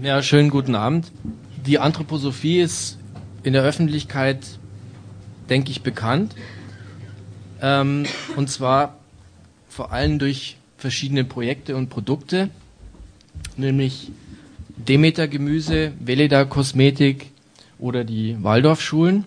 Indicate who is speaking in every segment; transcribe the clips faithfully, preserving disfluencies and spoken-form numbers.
Speaker 1: Ja, schönen guten Abend. Die Anthroposophie ist in der Öffentlichkeit, denke ich, bekannt. Ähm, und zwar vor allem durch verschiedene Projekte und Produkte, nämlich Demeter-Gemüse, Veleda-Kosmetik oder die Waldorfschulen.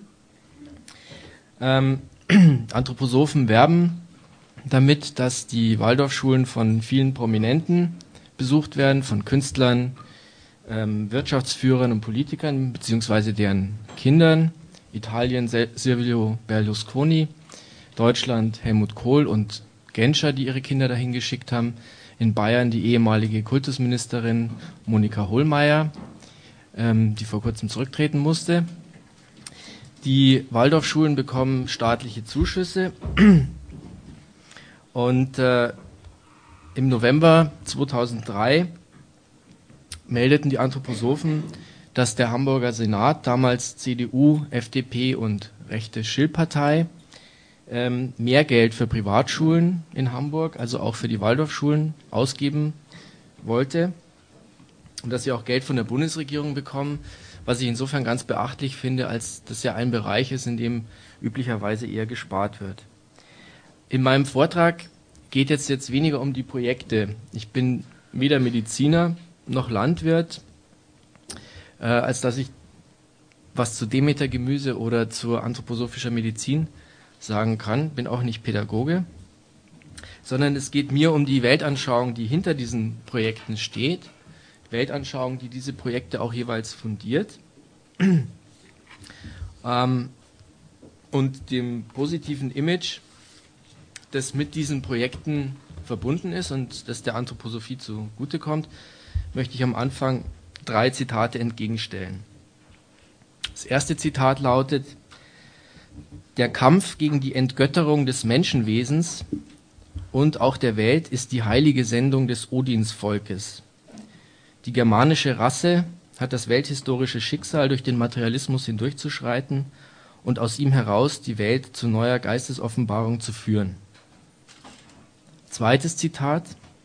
Speaker 1: Ähm, Anthroposophen werben damit, dass die Waldorfschulen von vielen Prominenten besucht werden, von Künstlern, ähm, Wirtschaftsführern und Politikern, beziehungsweise deren Kindern. Italien Silvio Berlusconi, Deutschland Helmut Kohl und Genscher, die ihre Kinder dahin geschickt haben. In Bayern die ehemalige Kultusministerin Monika Hohlmeier, ähm, die vor kurzem zurücktreten musste. Die Waldorfschulen bekommen staatliche Zuschüsse und äh, im November zweitausenddrei meldeten die Anthroposophen, dass der Hamburger Senat, damals C D U, F D P und rechte Schill-Partei, ähm, mehr Geld für Privatschulen in Hamburg, also auch für die Waldorfschulen, ausgeben wollte und dass sie auch Geld von der Bundesregierung bekommen, was ich insofern ganz beachtlich finde, als das ja ein Bereich ist, in dem üblicherweise eher gespart wird. In meinem Vortrag geht jetzt jetzt weniger um die Projekte. Ich bin weder Mediziner noch Landwirt, äh, als dass ich was zu Demeter-Gemüse oder zur anthroposophischer Medizin sagen kann. Bin auch nicht Pädagoge, sondern es geht mir um die Weltanschauung, die hinter diesen Projekten steht. Weltanschauung, die diese Projekte auch jeweils fundiert. ähm, und dem positiven Image, das mit diesen Projekten verbunden ist und das der Anthroposophie zugutekommt, möchte ich am Anfang drei Zitate entgegenstellen. Das erste Zitat lautet: Der Kampf gegen die Entgötterung des Menschenwesens und auch der Welt ist die heilige Sendung des Odinsvolkes. Die germanische Rasse hat das welthistorische Schicksal, durch den Materialismus hindurchzuschreiten und aus ihm heraus die Welt zu neuer Geistesoffenbarung zu führen. Zweites Zitat: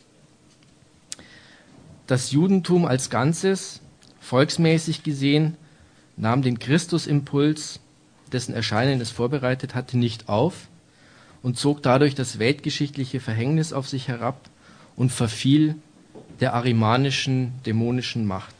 Speaker 1: Das Judentum als Ganzes, volksmäßig gesehen, nahm den Christusimpuls, dessen Erscheinen es vorbereitet hatte, nicht auf und zog dadurch das weltgeschichtliche Verhängnis auf sich herab und verfiel der arimanischen, dämonischen Macht.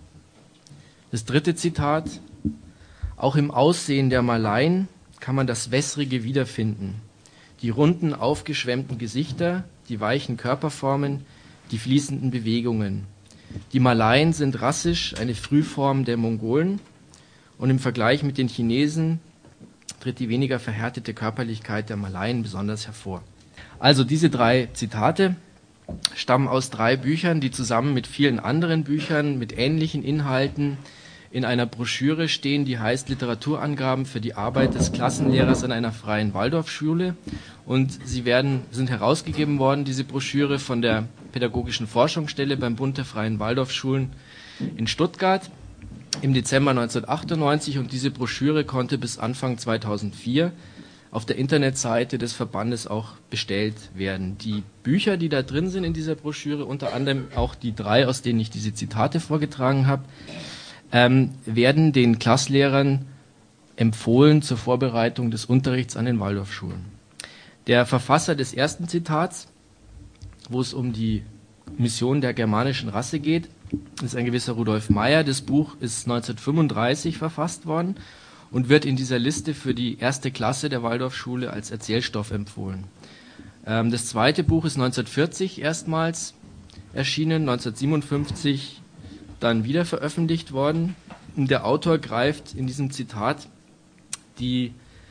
Speaker 1: Das dritte Zitat: Auch im Aussehen der Malaien kann man das Wässrige wiederfinden. Die runden, aufgeschwemmten Gesichter, die weichen Körperformen, die fließenden Bewegungen. Die Malaien sind rassisch eine Frühform der Mongolen und im Vergleich mit den Chinesen tritt die weniger verhärtete Körperlichkeit der Malaien besonders hervor. Also diese drei Zitate stammen aus drei Büchern, die zusammen mit vielen anderen Büchern mit ähnlichen Inhalten in einer Broschüre stehen, die heißt Literaturangaben für die Arbeit des Klassenlehrers an einer freien Waldorfschule. Und sie werden, sind herausgegeben worden, diese Broschüre, von der Pädagogischen Forschungsstelle beim Bund der freien Waldorfschulen in Stuttgart im Dezember neunzehnhundertachtundneunzig. Und diese Broschüre konnte bis Anfang zweitausendvier auf der Internetseite des Verbandes auch bestellt werden. Die Bücher, die da drin sind in dieser Broschüre, unter anderem auch die drei, aus denen ich diese Zitate vorgetragen habe, ähm, werden den Klasslehrern empfohlen zur Vorbereitung des Unterrichts an den Waldorfschulen. Der Verfasser des ersten Zitats, wo es um die Mission der germanischen Rasse geht, ist ein gewisser Rudolf Meyer. Das Buch ist neunzehnhundertfünfunddreißig verfasst worden und wird in dieser Liste für die erste Klasse der Waldorfschule als Erzählstoff empfohlen. Ähm, das zweite Buch ist neunzehnhundertvierzig erstmals erschienen, neunzehnhundertsiebenundfünfzig dann wieder veröffentlicht worden. Und der Autor greift in diesem Zitat die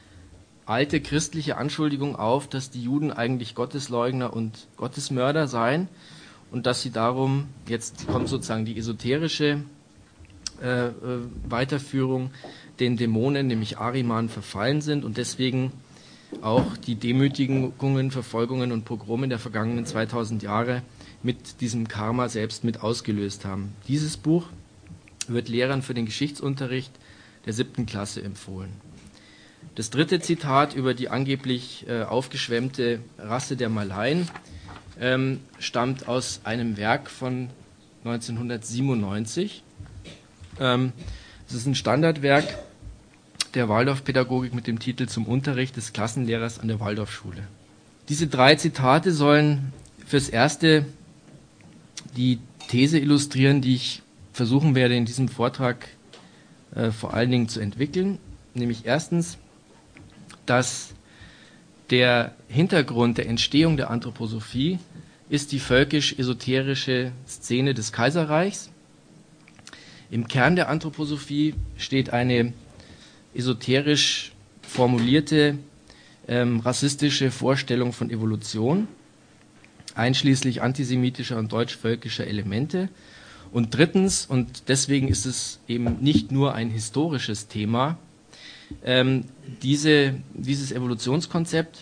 Speaker 1: alte christliche Anschuldigung auf, dass die Juden eigentlich Gottesleugner und Gottesmörder seien und dass sie darum, jetzt kommt sozusagen die esoterische äh, Weiterführung, den Dämonen, nämlich Ahriman, verfallen sind und deswegen auch die Demütigungen, Verfolgungen und Pogrome der vergangenen zweitausend Jahre mit diesem Karma selbst mit ausgelöst haben. Dieses Buch wird Lehrern für den Geschichtsunterricht der siebten Klasse empfohlen. Das dritte Zitat über die angeblich äh, aufgeschwemmte Rasse der Malaien ähm, stammt aus einem Werk von neunzehnhundertsiebenundneunzig. Ähm, es ist ein Standardwerk der Waldorfpädagogik mit dem Titel Zum Unterricht des Klassenlehrers an der Waldorfschule. Diese drei Zitate sollen fürs Erste die These illustrieren, die ich versuchen werde in diesem Vortrag äh, vor allen Dingen zu entwickeln. Nämlich erstens, dass der Hintergrund der Entstehung der Anthroposophie ist die völkisch-esoterische Szene des Kaiserreichs. Im Kern der Anthroposophie steht eine esoterisch formulierte ähm, rassistische Vorstellung von Evolution, einschließlich antisemitischer und deutschvölkischer Elemente. Und drittens, und deswegen ist es eben nicht nur ein historisches Thema, ähm, diese, dieses Evolutionskonzept,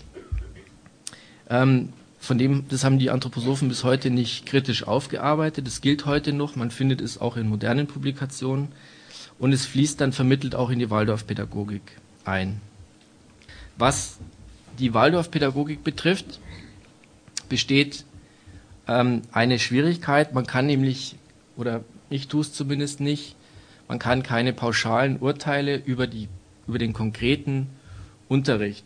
Speaker 1: ähm, von dem, das haben die Anthroposophen bis heute nicht kritisch aufgearbeitet, es gilt heute noch, man findet es auch in modernen Publikationen und es fließt dann vermittelt auch in die Waldorfpädagogik ein. Was die Waldorfpädagogik betrifft, besteht ähm, eine Schwierigkeit, man kann nämlich, oder ich tue es zumindest nicht, man kann keine pauschalen Urteile über, die, über den konkreten Unterricht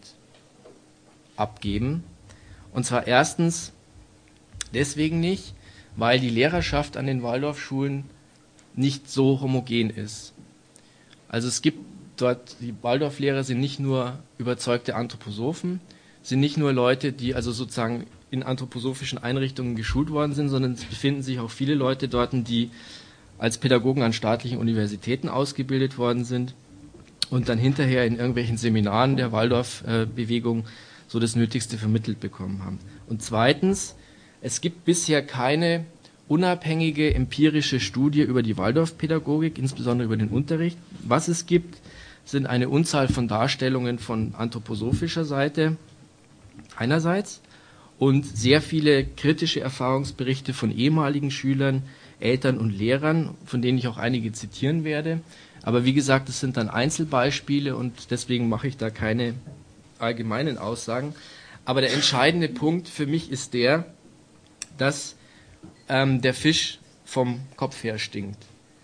Speaker 1: abgeben. Und zwar erstens deswegen nicht, weil die Lehrerschaft an den Waldorfschulen nicht so homogen ist. Also es gibt dort, die Waldorflehrer sind nicht nur überzeugte Anthroposophen, sind nicht nur Leute, die also sozusagen in anthroposophischen Einrichtungen geschult worden sind, sondern es befinden sich auch viele Leute dort, die als Pädagogen an staatlichen Universitäten ausgebildet worden sind und dann hinterher in irgendwelchen Seminaren der Waldorf-Bewegung so das Nötigste vermittelt bekommen haben. Und zweitens, es gibt bisher keine unabhängige empirische Studie über die Waldorfpädagogik, insbesondere über den Unterricht. Was es gibt, sind eine Unzahl von Darstellungen von anthroposophischer Seite einerseits und sehr viele kritische Erfahrungsberichte von ehemaligen Schülern, Eltern und Lehrern, von denen ich auch einige zitieren werde. Aber wie gesagt, das sind dann Einzelbeispiele und deswegen mache ich da keine allgemeinen Aussagen. Aber der entscheidende Punkt für mich ist der, dass ähm, der Fisch vom Kopf her stinkt.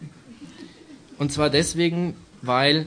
Speaker 1: Und zwar deswegen, weil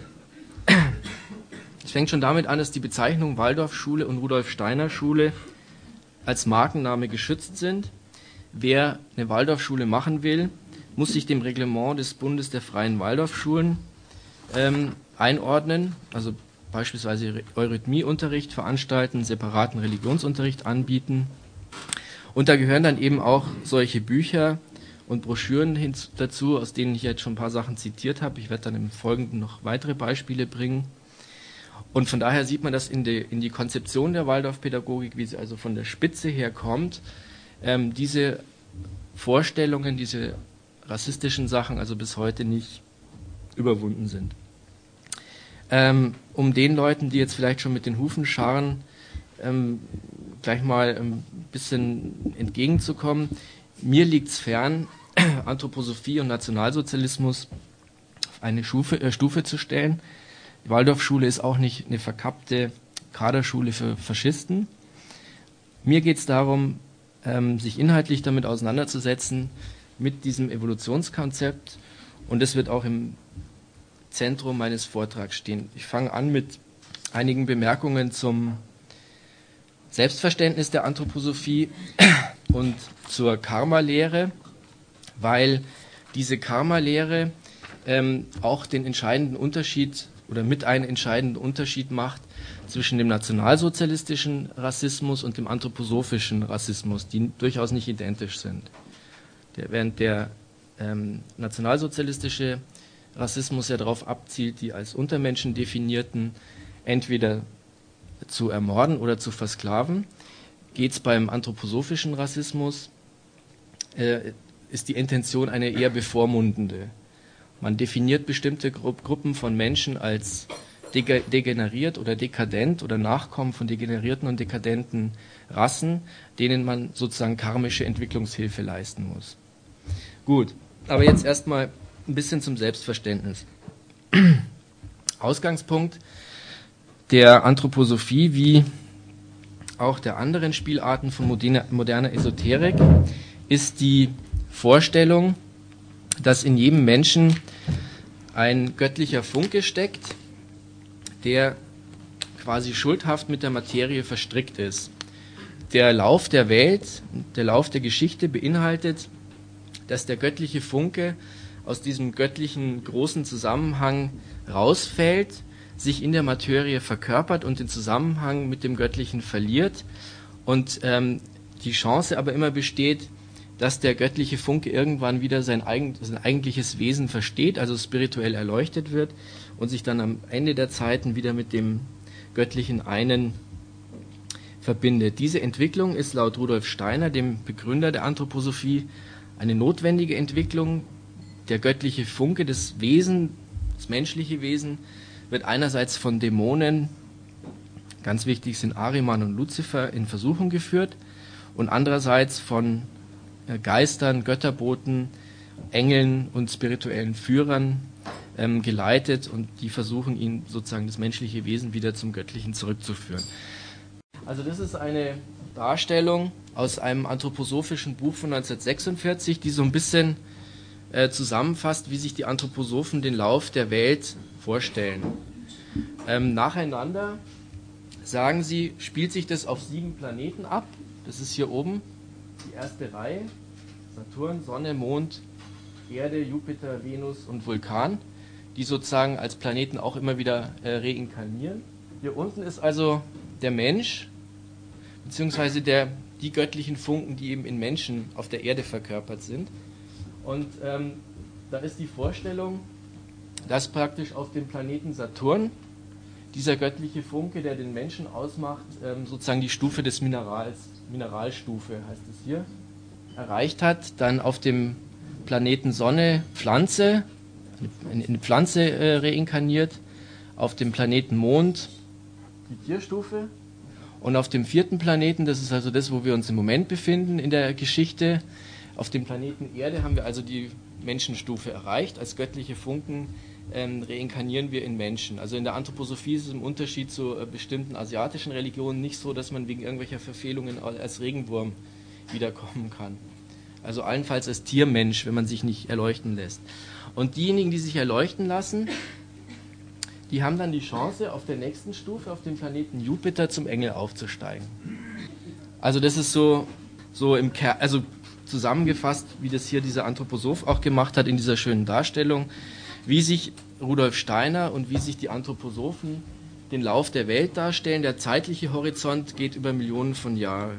Speaker 1: es fängt schon damit an, dass die Bezeichnung Waldorfschule und Rudolf-Steiner-Schule als Markenname geschützt sind. Wer eine Waldorfschule machen will, muss sich dem Reglement des Bundes der freien Waldorfschulen ähm, einordnen, also beispielsweise Eurythmieunterricht veranstalten, separaten Religionsunterricht anbieten. Und da gehören dann eben auch solche Bücher und Broschüren hin dazu, aus denen ich jetzt schon ein paar Sachen zitiert habe. Ich werde dann im Folgenden noch weitere Beispiele bringen. Und von daher sieht man, dass in die, in die Konzeption der Waldorfpädagogik, wie sie also von der Spitze her kommt, ähm, diese Vorstellungen, diese rassistischen Sachen also bis heute nicht überwunden sind. Ähm, um den Leuten, die jetzt vielleicht schon mit den Hufen scharren, ähm, gleich mal ein bisschen entgegenzukommen. Mir liegt es fern, Anthroposophie und Nationalsozialismus auf eine Stufe, äh, Stufe zu stellen. Die Waldorfschule ist auch nicht eine verkappte Kaderschule für Faschisten. Mir geht es darum, ähm, sich inhaltlich damit auseinanderzusetzen, mit diesem Evolutionskonzept, und das wird auch im Zentrum meines Vortrags stehen. Ich fange an mit einigen Bemerkungen zum Selbstverständnis der Anthroposophie und zur Karma-Lehre, weil diese Karma-Lehre ähm, auch den entscheidenden Unterschied oder mit einem entscheidenden Unterschied macht zwischen dem nationalsozialistischen Rassismus und dem anthroposophischen Rassismus, die durchaus nicht identisch sind. Der, während der ähm, nationalsozialistische Rassismus ja darauf abzielt, die als Untermenschen definierten entweder zu ermorden oder zu versklaven, geht es beim anthroposophischen Rassismus, äh, ist die Intention eine eher bevormundende. Man definiert bestimmte Gru Gruppen von Menschen als de degeneriert oder dekadent oder Nachkommen von degenerierten und dekadenten Rassen, denen man sozusagen karmische Entwicklungshilfe leisten muss. Gut, aber jetzt erstmal ein bisschen zum Selbstverständnis. Ausgangspunkt der Anthroposophie wie auch der anderen Spielarten von moderner, moderner Esoterik ist die Vorstellung, dass in jedem Menschen ein göttlicher Funke steckt, der quasi schuldhaft mit der Materie verstrickt ist. Der Lauf der Welt, der Lauf der Geschichte beinhaltet, dass der göttliche Funke aus diesem göttlichen großen Zusammenhang rausfällt, sich in der Materie verkörpert und den Zusammenhang mit dem Göttlichen verliert und ähm, die Chance aber immer besteht, dass der göttliche Funke irgendwann wieder sein, eigen, sein eigentliches Wesen versteht, also spirituell erleuchtet wird und sich dann am Ende der Zeiten wieder mit dem göttlichen Einen verbindet. Diese Entwicklung ist laut Rudolf Steiner, dem Begründer der Anthroposophie, eine notwendige Entwicklung. Der göttliche Funke, das Wesen, das menschliche Wesen, wird einerseits von Dämonen, ganz wichtig sind Ahriman und Luzifer, in Versuchung geführt und andererseits von Geistern, Götterboten, Engeln und spirituellen Führern ähm, geleitet, und die versuchen, ihn sozusagen das menschliche Wesen wieder zum Göttlichen zurückzuführen. Also das ist eine Darstellung aus einem anthroposophischen Buch von neunzehnhundertsechsundvierzig, die so ein bisschen äh, zusammenfasst, wie sich die Anthroposophen den Lauf der Welt vorstellen. Ähm, nacheinander sagen sie, spielt sich das auf sieben Planeten ab. Das ist hier oben die erste Reihe: Saturn, Sonne, Mond, Erde, Jupiter, Venus und Vulkan, die sozusagen als Planeten auch immer wieder äh, reinkarnieren. Hier unten ist also der Mensch, beziehungsweise der, die göttlichen Funken, die eben in Menschen auf der Erde verkörpert sind. Und ähm, da ist die Vorstellung, dass praktisch auf dem Planeten Saturn dieser göttliche Funke, der den Menschen ausmacht, ähm, sozusagen die Stufe des Minerals, Mineralstufe heißt es hier, erreicht hat. Dann auf dem Planeten Sonne Pflanze, eine, eine Pflanze äh, reinkarniert. Auf dem Planeten Mond die Tierstufe. Und auf dem vierten Planeten, das ist also das, wo wir uns im Moment befinden in der Geschichte, auf dem Planeten Erde haben wir also die Menschenstufe erreicht. Als göttliche Funken ähm, reinkarnieren wir in Menschen. Also in der Anthroposophie ist es im Unterschied zu äh, bestimmten asiatischen Religionen nicht so, dass man wegen irgendwelcher Verfehlungen als Regenwurm wiederkommen kann. Also allenfalls als Tiermensch, wenn man sich nicht erleuchten lässt. Und diejenigen, die sich erleuchten lassen, die haben dann die Chance, auf der nächsten Stufe, auf dem Planeten Jupiter, zum Engel aufzusteigen. Also das ist so, so im Ker- also zusammengefasst, wie das hier dieser Anthroposoph auch gemacht hat in dieser schönen Darstellung, wie sich Rudolf Steiner und wie sich die Anthroposophen den Lauf der Welt darstellen. Der zeitliche Horizont geht über Millionen von Jahren.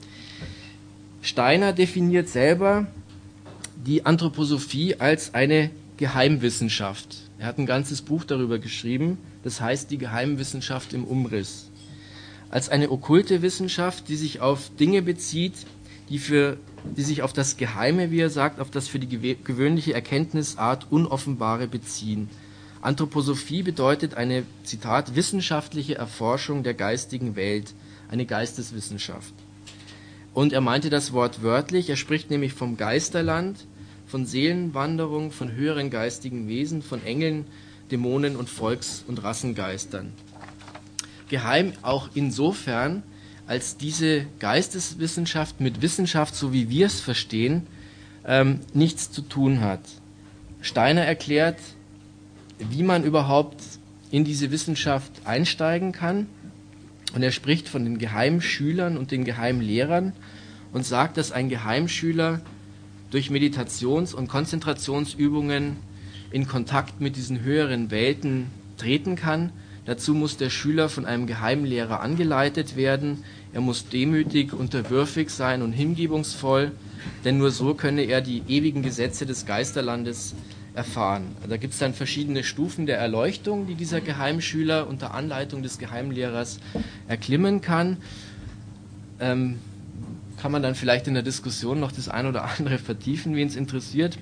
Speaker 1: Steiner definiert selber die Anthroposophie als eine Geheimwissenschaft. Er hat ein ganzes Buch darüber geschrieben, das heißt die Geheimwissenschaft im Umriss. Als eine okkulte Wissenschaft, die sich auf Dinge bezieht, die, für, die sich auf das Geheime, wie er sagt, auf das für die gew- gewöhnliche Erkenntnisart Unoffenbare beziehen. Anthroposophie bedeutet eine, Zitat, wissenschaftliche Erforschung der geistigen Welt, eine Geisteswissenschaft. Und er meinte das Wort wörtlich, er spricht nämlich vom Geisterland, von Seelenwanderung, von höheren geistigen Wesen, von Engeln, Dämonen und Volks- und Rassengeistern. Geheim auch insofern, als diese Geisteswissenschaft mit Wissenschaft, so wie wir es verstehen, ähm, nichts zu tun hat. Steiner erklärt, wie man überhaupt in diese Wissenschaft einsteigen kann. Und er spricht von den Geheimschülern und den Geheimlehrern und sagt, dass ein Geheimschüler durch Meditations- und Konzentrationsübungen in Kontakt mit diesen höheren Welten treten kann. Dazu muss der Schüler von einem Geheimlehrer angeleitet werden. Er muss demütig, unterwürfig sein und hingebungsvoll, denn nur so könne er die ewigen Gesetze des Geisterlandes erfahren. Da gibt es dann verschiedene Stufen der Erleuchtung, die dieser Geheimschüler unter Anleitung des Geheimlehrers erklimmen kann. Ähm, kann man dann vielleicht in der Diskussion noch das ein oder andere vertiefen, wen es interessiert.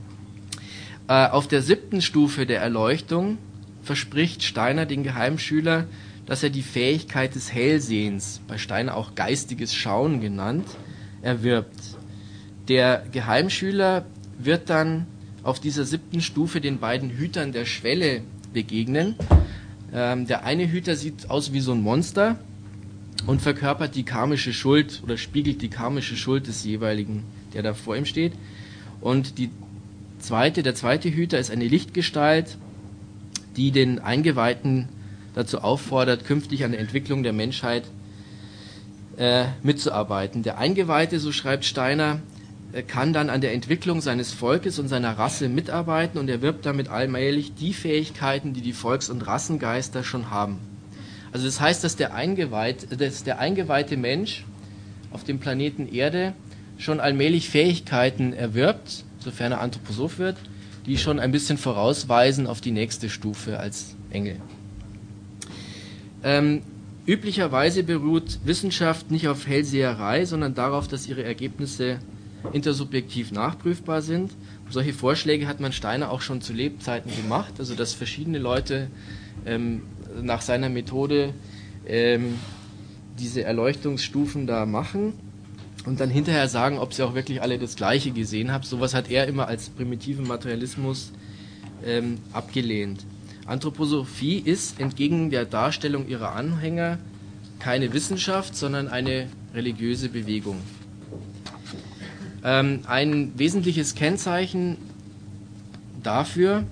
Speaker 1: Äh, auf der siebten Stufe der Erleuchtung verspricht Steiner den Geheimschüler, dass er die Fähigkeit des Hellsehens, bei Steiner auch geistiges Schauen genannt, erwirbt. Der Geheimschüler wird dann auf dieser siebten Stufe den beiden Hütern der Schwelle begegnen. Ähm, der eine Hüter sieht aus wie so ein Monster und verkörpert die karmische Schuld oder spiegelt die karmische Schuld des jeweiligen, der da vor ihm steht. Und die zweite, der zweite Hüter ist eine Lichtgestalt, die den Eingeweihten dazu auffordert, künftig an der Entwicklung der Menschheit äh, mitzuarbeiten. Der Eingeweihte, so schreibt Steiner, äh, kann dann an der Entwicklung seines Volkes und seiner Rasse mitarbeiten und erwirbt damit allmählich die Fähigkeiten, die die Volks- und Rassengeister schon haben. Also das heißt, dass der, Eingeweihte, dass der eingeweihte Mensch auf dem Planeten Erde schon allmählich Fähigkeiten erwirbt, sofern er Anthroposoph wird, die schon ein bisschen vorausweisen auf die nächste Stufe als Engel. Ähm, üblicherweise beruht Wissenschaft nicht auf Hellseherei, sondern darauf, dass ihre Ergebnisse intersubjektiv nachprüfbar sind. Solche Vorschläge hat man Steiner auch schon zu Lebzeiten gemacht, also dass verschiedene Leute ähm, nach seiner Methode ähm, diese Erleuchtungsstufen da machen und dann hinterher sagen, ob sie auch wirklich alle das Gleiche gesehen haben. Sowas hat er immer als primitiven Materialismus ähm, abgelehnt. Anthroposophie ist entgegen der Darstellung ihrer Anhänger keine Wissenschaft, sondern eine religiöse Bewegung. Ähm, ein wesentliches Kennzeichen dafür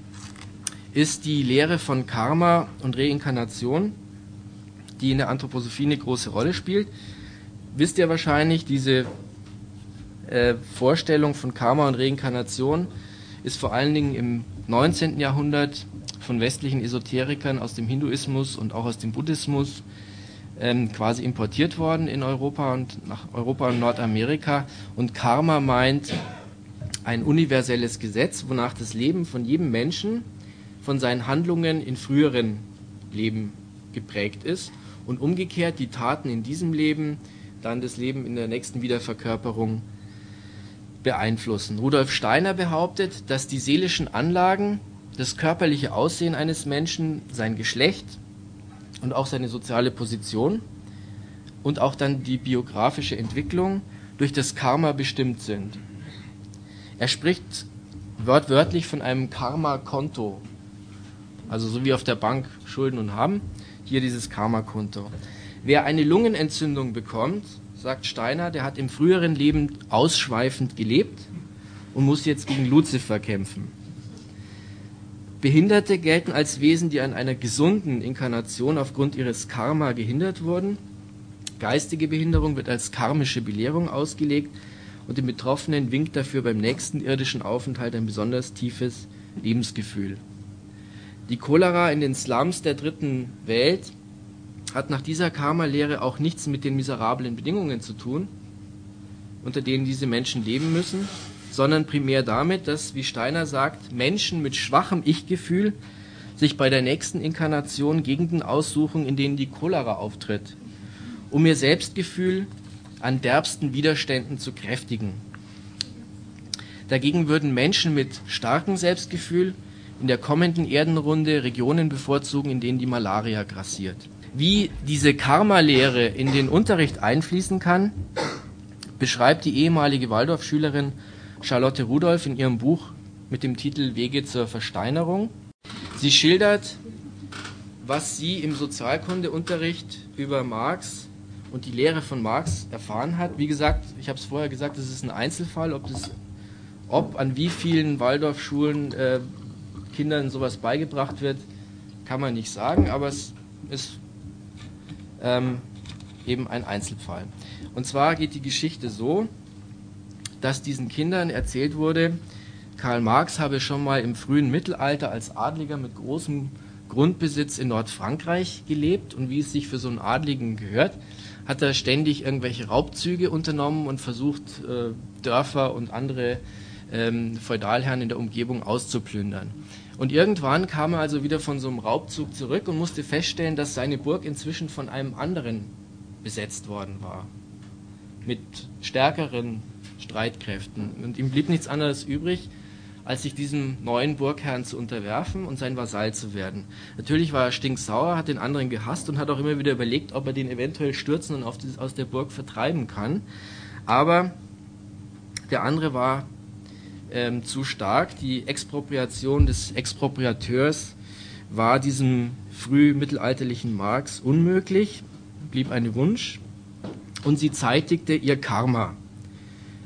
Speaker 1: ist die Lehre von Karma und Reinkarnation, die in der Anthroposophie eine große Rolle spielt. Wisst ihr wahrscheinlich, diese äh, Vorstellung von Karma und Reinkarnation ist vor allen Dingen im neunzehnten Jahrhundert von westlichen Esoterikern aus dem Hinduismus und auch aus dem Buddhismus ähm, quasi importiert worden in Europa und nach Europa und Nordamerika. Und Karma meint ein universelles Gesetz, wonach das Leben von jedem Menschen von seinen Handlungen in früheren Leben geprägt ist und umgekehrt die Taten in diesem Leben dann das Leben in der nächsten Wiederverkörperung beeinflussen. Rudolf Steiner behauptet, dass die seelischen Anlagen, das körperliche Aussehen eines Menschen, sein Geschlecht und auch seine soziale Position und auch dann die biografische Entwicklung durch das Karma bestimmt sind. Er spricht wortwörtlich von einem Karma-Konto, also so wie auf der Bank Schulden und haben, hier dieses Karma-Konto. Wer eine Lungenentzündung bekommt, sagt Steiner, der hat im früheren Leben ausschweifend gelebt und muss jetzt gegen Luzifer kämpfen. Behinderte gelten als Wesen, die an einer gesunden Inkarnation aufgrund ihres Karma gehindert wurden. Geistige Behinderung wird als karmische Belehrung ausgelegt und dem Betroffenen winkt dafür beim nächsten irdischen Aufenthalt ein besonders tiefes Lebensgefühl. Die Cholera in den Slums der dritten Welt hat nach dieser Karma-Lehre auch nichts mit den miserablen Bedingungen zu tun, unter denen diese Menschen leben müssen, sondern primär damit, dass, wie Steiner sagt, Menschen mit schwachem Ich-Gefühl sich bei der nächsten Inkarnation Gegenden aussuchen, in denen die Cholera auftritt, um ihr Selbstgefühl an derbsten Widerständen zu kräftigen. Dagegen würden Menschen mit starkem Selbstgefühl in der kommenden Erdenrunde Regionen bevorzugen, in denen die Malaria grassiert. Wie diese Karma-Lehre in den Unterricht einfließen kann, beschreibt die ehemalige Waldorfschülerin Charlotte Rudolph in ihrem Buch mit dem Titel Wege zur Versteinerung. Sie schildert, was sie im Sozialkundeunterricht über Marx und die Lehre von Marx erfahren hat. Wie gesagt, ich habe es vorher gesagt, das ist ein Einzelfall, ob, das, ob an wie vielen Waldorfschulen äh, Kindern sowas beigebracht wird, kann man nicht sagen, aber es ist ähm, eben ein Einzelfall. Und zwar geht die Geschichte so, dass diesen Kindern erzählt wurde, Karl Marx habe schon mal im frühen Mittelalter als Adliger mit großem Grundbesitz in Nordfrankreich gelebt und wie es sich für so einen Adligen gehört, hat er ständig irgendwelche Raubzüge unternommen und versucht, äh, Dörfer und andere ähm, Feudalherren in der Umgebung auszuplündern. Und irgendwann kam er also wieder von so einem Raubzug zurück und musste feststellen, dass seine Burg inzwischen von einem anderen besetzt worden war, mit stärkeren Streitkräften. Und ihm blieb nichts anderes übrig, als sich diesem neuen Burgherrn zu unterwerfen und sein Vasall zu werden. Natürlich war er stinksauer, hat den anderen gehasst und hat auch immer wieder überlegt, ob er den eventuell stürzen und auf dieses, aus der Burg vertreiben kann. Aber der andere war ähm, zu stark. Die Expropriation des Expropriateurs war diesem frühmittelalterlichen Marx unmöglich, blieb ein Wunsch, und sie zeitigte ihr Karma.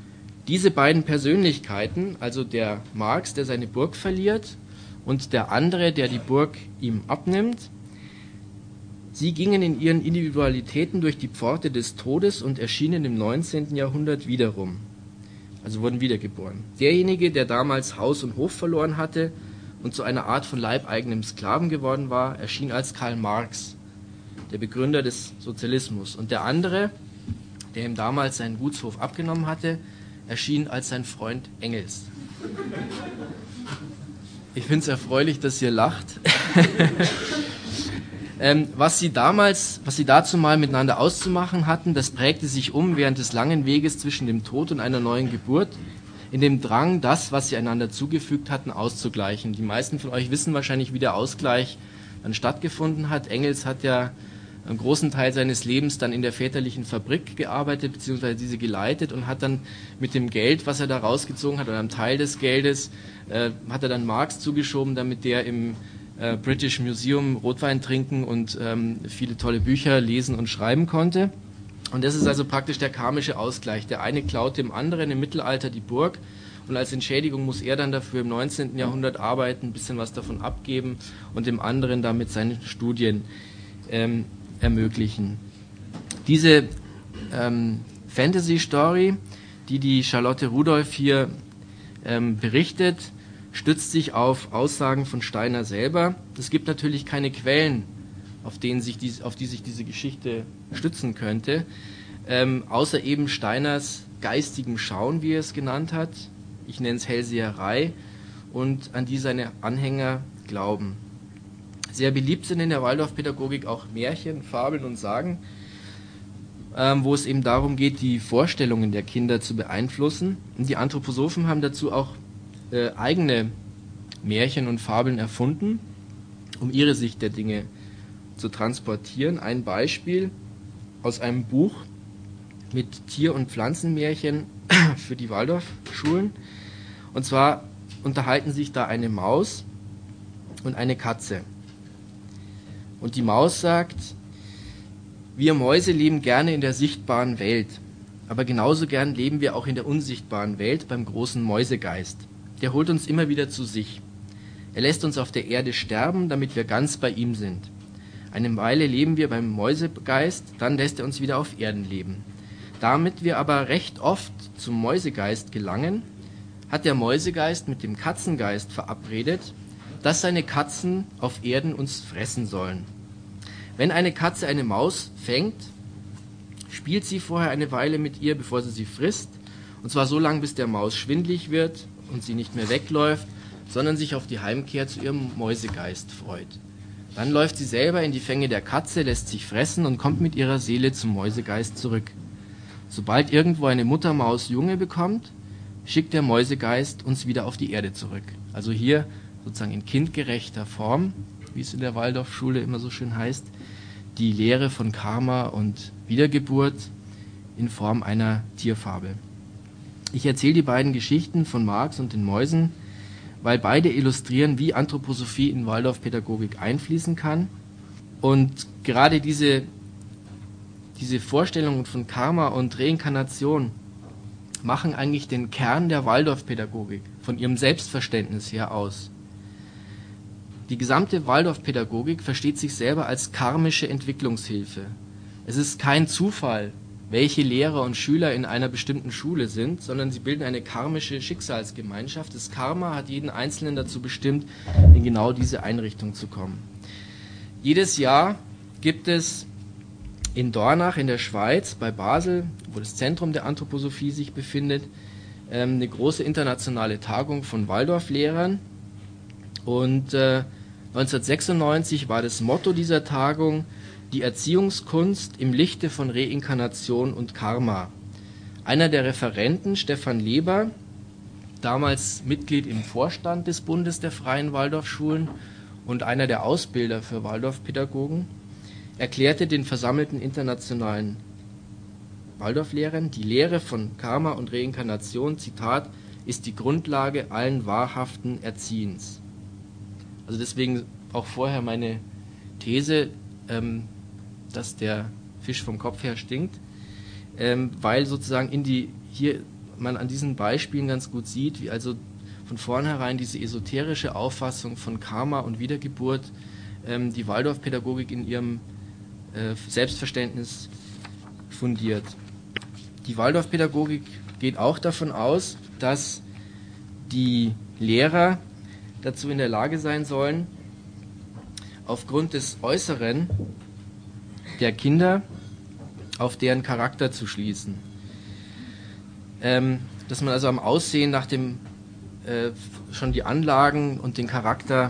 Speaker 1: Diese beiden Persönlichkeiten, also der Marx, der seine Burg verliert, und der andere, der die Burg ihm abnimmt, sie gingen in ihren Individualitäten durch die Pforte des Todes und erschienen im neunzehnten Jahrhundert wiederum. Also wurden wiedergeboren. Derjenige, der damals Haus und Hof verloren hatte und zu einer Art von leibeigenem Sklaven geworden war, erschien als Karl Marx, der Begründer des Sozialismus. Und der andere, der ihm damals seinen Gutshof abgenommen hatte, erschien als sein Freund Engels. Ich finde es erfreulich, dass ihr lacht. ähm, was sie damals, was sie dazu mal miteinander auszumachen hatten, das prägte sich um während des langen Weges zwischen dem Tod und einer neuen Geburt, in dem Drang, das, was sie einander zugefügt hatten, auszugleichen. Die meisten von euch wissen wahrscheinlich, wie der Ausgleich dann stattgefunden hat. Engels hat ja einen großen Teil seines Lebens dann in der väterlichen Fabrik gearbeitet, beziehungsweise diese geleitet, und hat dann mit dem Geld, was er da rausgezogen hat, oder einem Teil des Geldes, äh, hat er dann Marx zugeschoben, damit der im äh, British Museum Rotwein trinken und ähm, viele tolle Bücher lesen und schreiben konnte. Und das ist also praktisch der karmische Ausgleich. Der eine klaut dem anderen im Mittelalter die Burg, und als Entschädigung muss er dann dafür im neunzehnten Jahrhundert arbeiten, ein bisschen was davon abgeben und dem anderen damit seine Studien ähm, ermöglichen. Diese ähm, Fantasy-Story, die die Charlotte Rudolph hier ähm, berichtet, stützt sich auf Aussagen von Steiner selber. Es gibt natürlich keine Quellen, auf, denen sich dies, auf die sich diese Geschichte stützen könnte, ähm, außer eben Steiners geistigem Schauen, wie er es genannt hat. Ich nenne es Hellseherei, und an die seine Anhänger glauben. Sehr beliebt sind in der Waldorfpädagogik auch Märchen, Fabeln und Sagen, ähm, wo es eben darum geht, die Vorstellungen der Kinder zu beeinflussen. Und die Anthroposophen haben dazu auch äh, eigene Märchen und Fabeln erfunden, um ihre Sicht der Dinge zu transportieren. Ein Beispiel aus einem Buch mit Tier- und Pflanzenmärchen für die Waldorfschulen. Und zwar unterhalten sich da eine Maus und eine Katze. Und die Maus sagt: Wir Mäuse leben gerne in der sichtbaren Welt, aber genauso gern leben wir auch in der unsichtbaren Welt beim großen Mäusegeist. Der holt uns immer wieder zu sich. Er lässt uns auf der Erde sterben, damit wir ganz bei ihm sind. Eine Weile leben wir beim Mäusegeist, dann lässt er uns wieder auf Erden leben. Damit wir aber recht oft zum Mäusegeist gelangen, hat der Mäusegeist mit dem Katzengeist verabredet, dass seine Katzen auf Erden uns fressen sollen. Wenn eine Katze eine Maus fängt, spielt sie vorher eine Weile mit ihr, bevor sie sie frisst, und zwar so lange, bis der Maus schwindlig wird und sie nicht mehr wegläuft, sondern sich auf die Heimkehr zu ihrem Mäusegeist freut. Dann läuft sie selber in die Fänge der Katze, lässt sich fressen und kommt mit ihrer Seele zum Mäusegeist zurück. Sobald irgendwo eine Muttermaus Junge bekommt, schickt der Mäusegeist uns wieder auf die Erde zurück. Also hier sozusagen in kindgerechter Form, wie es in der Waldorfschule immer so schön heißt, die Lehre von Karma und Wiedergeburt in Form einer Tierfabel. Ich erzähle die beiden Geschichten von Marx und den Mäusen, weil beide illustrieren, wie Anthroposophie in Waldorfpädagogik einfließen kann. Und gerade diese, diese Vorstellungen von Karma und Reinkarnation machen eigentlich den Kern der Waldorfpädagogik von ihrem Selbstverständnis her aus. Die gesamte Waldorfpädagogik versteht sich selber als karmische Entwicklungshilfe. Es ist kein Zufall, welche Lehrer und Schüler in einer bestimmten Schule sind, sondern sie bilden eine karmische Schicksalsgemeinschaft. Das Karma hat jeden Einzelnen dazu bestimmt, in genau diese Einrichtung zu kommen. Jedes Jahr gibt es in Dornach in der Schweiz, bei Basel, wo das Zentrum der Anthroposophie sich befindet, eine große internationale Tagung von Waldorflehrern. Und äh, neunzehnhundertsechsundneunzig war das Motto dieser Tagung: Die Erziehungskunst im Lichte von Reinkarnation und Karma. Einer der Referenten, Stefan Leber, damals Mitglied im Vorstand des Bundes der Freien Waldorfschulen und einer der Ausbilder für Waldorfpädagogen, erklärte den versammelten internationalen Waldorflehrern: Die Lehre von Karma und Reinkarnation, Zitat, ist die Grundlage allen wahrhaften Erziehens. Also deswegen auch vorher meine These, ähm, dass der Fisch vom Kopf her stinkt, ähm, weil sozusagen in die, hier man an diesen Beispielen ganz gut sieht, wie also von vornherein diese esoterische Auffassung von Karma und Wiedergeburt ähm, die Waldorfpädagogik in ihrem äh, Selbstverständnis fundiert. Die Waldorfpädagogik geht auch davon aus, dass die Lehrer dazu in der Lage sein sollen, aufgrund des Äußeren der Kinder auf deren Charakter zu schließen. Ähm, dass man also am Aussehen nach dem äh, schon die Anlagen und den Charakter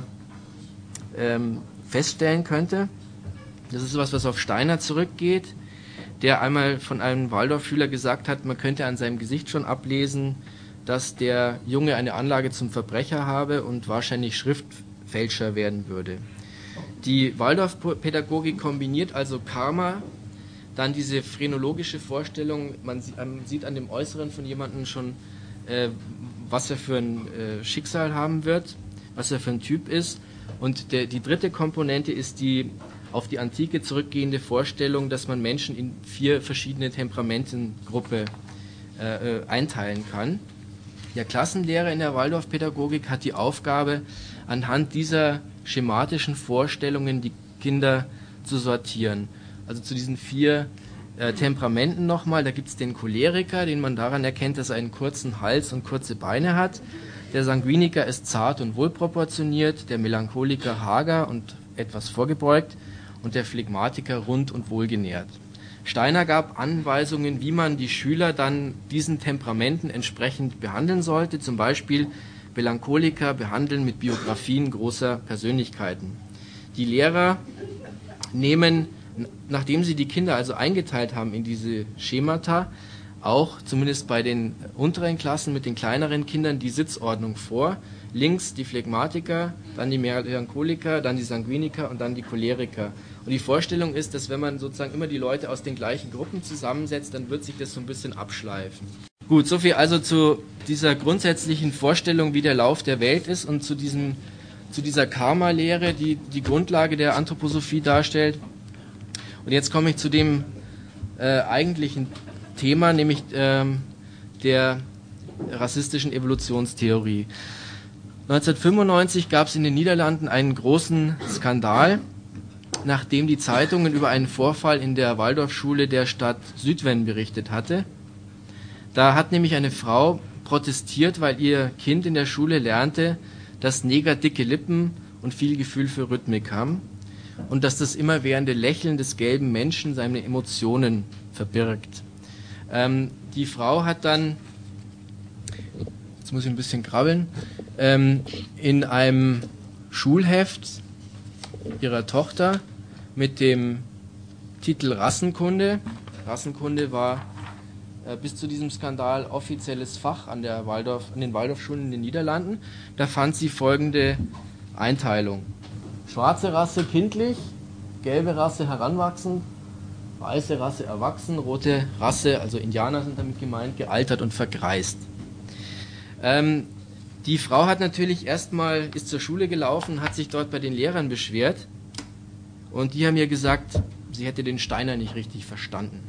Speaker 1: ähm, feststellen könnte. Das ist etwas, was auf Steiner zurückgeht, der einmal von einem Waldorfschüler gesagt hat, man könnte an seinem Gesicht schon ablesen, dass der Junge eine Anlage zum Verbrecher habe und wahrscheinlich Schriftfälscher werden würde. Die Waldorfpädagogik kombiniert also Karma, dann diese phrenologische Vorstellung, man sieht an dem Äußeren von jemandem schon, äh, was er für ein äh, Schicksal haben wird, was er für ein Typ ist. Und der, die dritte Komponente ist die auf die Antike zurückgehende Vorstellung, dass man Menschen in vier verschiedene Temperamentengruppen äh, einteilen kann. Der Klassenlehrer in der Waldorfpädagogik hat die Aufgabe, anhand dieser schematischen Vorstellungen die Kinder zu sortieren. Also zu diesen vier äh, Temperamenten nochmal, da gibt es den Choleriker, den man daran erkennt, dass er einen kurzen Hals und kurze Beine hat. Der Sanguiniker ist zart und wohlproportioniert, der Melancholiker hager und etwas vorgebeugt und der Phlegmatiker rund und wohlgenährt. Steiner gab Anweisungen, wie man die Schüler dann diesen Temperamenten entsprechend behandeln sollte, zum Beispiel Melancholiker behandeln mit Biografien großer Persönlichkeiten. Die Lehrer nehmen, nachdem sie die Kinder also eingeteilt haben in diese Schemata, auch zumindest bei den unteren Klassen mit den kleineren Kindern die Sitzordnung vor. Links die Phlegmatiker, dann die Melancholiker, dann die Sanguiniker und dann die Choleriker. Und die Vorstellung ist, dass wenn man sozusagen immer die Leute aus den gleichen Gruppen zusammensetzt, dann wird sich das so ein bisschen abschleifen. Gut, soviel also zu dieser grundsätzlichen Vorstellung, wie der Lauf der Welt ist und zu, diesem, zu dieser Karma-Lehre, die die Grundlage der Anthroposophie darstellt. Und jetzt komme ich zu dem äh, eigentlichen Thema, nämlich ähm, der rassistischen Evolutionstheorie. neunzehnhundertfünfundneunzig gab es in den Niederlanden einen großen Skandal, nachdem die Zeitungen über einen Vorfall in der Waldorfschule der Stadt Südwen berichtet hatte. Da hat nämlich eine Frau protestiert, weil ihr Kind in der Schule lernte, dass Neger dicke Lippen und viel Gefühl für Rhythmik haben und dass das immerwährende Lächeln des gelben Menschen seine Emotionen verbirgt. Ähm, die Frau hat dann, jetzt muss ich ein bisschen krabbeln, ähm, in einem Schulheft ihrer Tochter mit dem Titel Rassenkunde, Rassenkunde war äh, bis zu diesem Skandal offizielles Fach an, der Waldorf, an den Waldorfschulen in den Niederlanden, da fand sie folgende Einteilung. Schwarze Rasse kindlich, gelbe Rasse heranwachsend, weiße Rasse erwachsen, rote Rasse, also Indianer sind damit gemeint, gealtert und vergreist. Ähm, die Frau hat natürlich erstmal, ist zur Schule gelaufen, hat sich dort bei den Lehrern beschwert und die haben ihr gesagt, sie hätte den Steiner nicht richtig verstanden.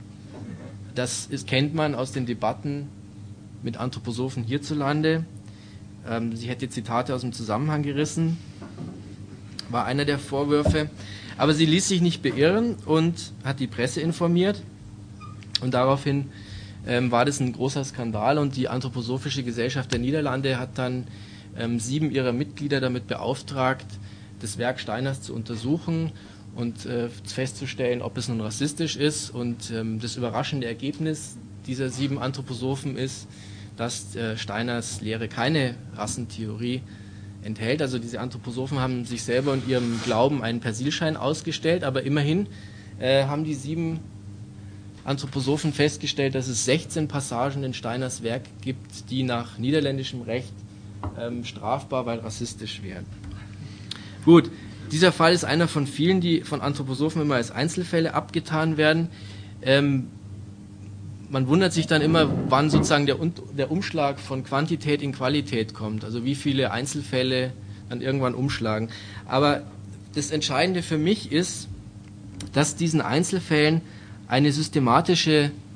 Speaker 1: Das ist, kennt man aus den Debatten mit Anthroposophen hierzulande. Ähm, sie hätte Zitate aus dem Zusammenhang gerissen, war einer der Vorwürfe. Aber sie ließ sich nicht beirren und hat die Presse informiert und daraufhin ähm, war das ein großer Skandal und die Anthroposophische Gesellschaft der Niederlande hat dann ähm, sieben ihrer Mitglieder damit beauftragt, das Werk Steiners zu untersuchen und äh, festzustellen, ob es nun rassistisch ist. Und ähm, das überraschende Ergebnis dieser sieben Anthroposophen ist, dass äh, Steiners Lehre keine Rassentheorie enthält. Also diese Anthroposophen haben sich selber und ihrem Glauben einen Persilschein ausgestellt, aber immerhin äh, haben die sieben Anthroposophen festgestellt, dass es sechzehn Passagen in Steiners Werk gibt, die nach niederländischem Recht ähm, strafbar, weil rassistisch wären. Gut, dieser Fall ist einer von vielen, die von Anthroposophen immer als Einzelfälle abgetan werden. Ähm, man wundert sich dann immer, wann sozusagen der, der Umschlag von Quantität in Qualität kommt, also wie viele Einzelfälle dann irgendwann umschlagen. Aber das Entscheidende für mich ist, dass diesen Einzelfällen eine systematische